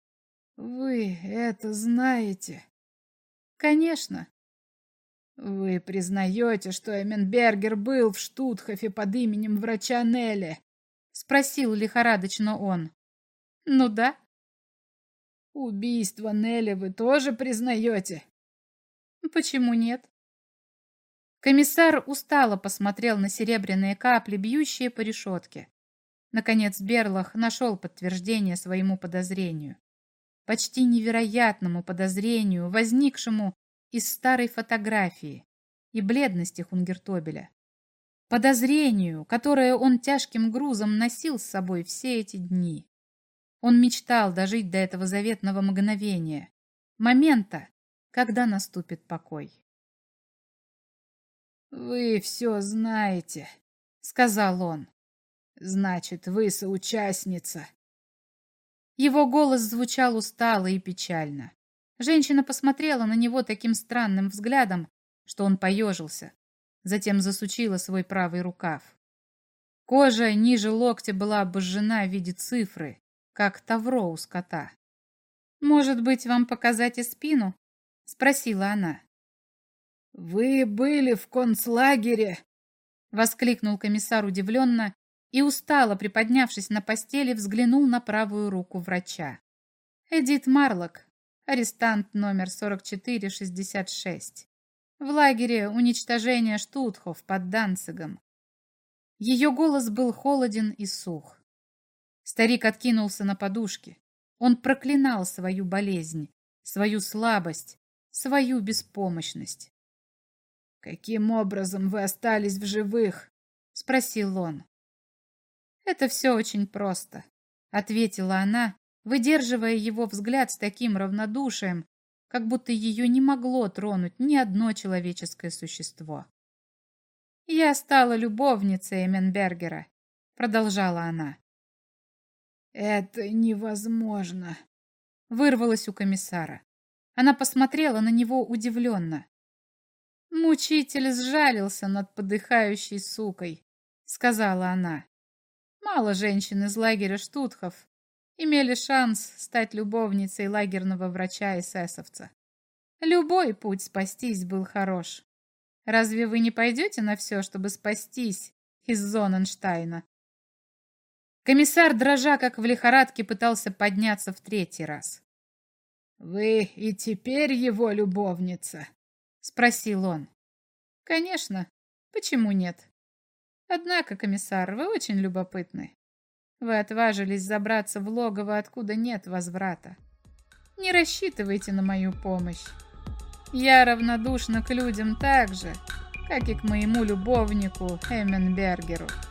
«Вы это знаете?» «Конечно». «Вы признаете, что Эмменбергер был в Штутхофе под именем врача Нелли?» — спросил лихорадочно он. «Ну да». «Убийство Нелли вы тоже признаете?» «Почему нет?» Комиссар устало посмотрел на серебряные капли, бьющие по решетке. Наконец Берлах нашел подтверждение своему подозрению. Почти невероятному подозрению, возникшему из старой фотографии и бледности Хунгертобеля. Подозрению, которое он тяжким грузом носил с собой все эти дни. Он мечтал дожить до этого заветного мгновения, момента, когда наступит покой. «Вы все знаете», — сказал он. «Значит, вы соучастница». Его голос звучал устало и печально. Женщина посмотрела на него таким странным взглядом, что он поежился, затем засучила свой правый рукав. Кожа ниже локтя была обожжена в виде цифры, как тавро у скота. «Может быть, вам показать и спину?» — спросила она. «Вы были в концлагере?» — воскликнул комиссар удивленно и, устало приподнявшись на постели, взглянул на правую руку врача. «Эдит Марлок, арестант номер сорок четыре шестьдесят шесть, в лагере уничтожения Штутхоф под Данцигом». Ее голос был холоден и сух. Старик откинулся на подушке. Он проклинал свою болезнь, свою слабость, свою беспомощность. «Каким образом вы остались в живых?» — спросил он. «Это все очень просто», — ответила она, выдерживая его взгляд с таким равнодушием, как будто ее не могло тронуть ни одно человеческое существо. «Я стала любовницей Эмменбергера», — продолжала она. «Это невозможно», — вырвалось у комиссара. Она посмотрела на него удивленно. «Мучитель сжалился над подыхающей сукой», — сказала она. «Мало женщин из лагеря Штутхов имели шанс стать любовницей лагерного врача-эсэсовца. Любой путь спастись был хорош. Разве вы не пойдете на все, чтобы спастись из Зонненштайна?» Комиссар, дрожа как в лихорадке, пытался подняться в третий раз. «Вы и теперь его любовница?» — спросил он. «Конечно. Почему нет? Однако, комиссар, вы очень любопытны. Вы отважились забраться в логово, откуда нет возврата. Не рассчитывайте на мою помощь. Я равнодушна к людям так же, как и к моему любовнику Эмменбергеру.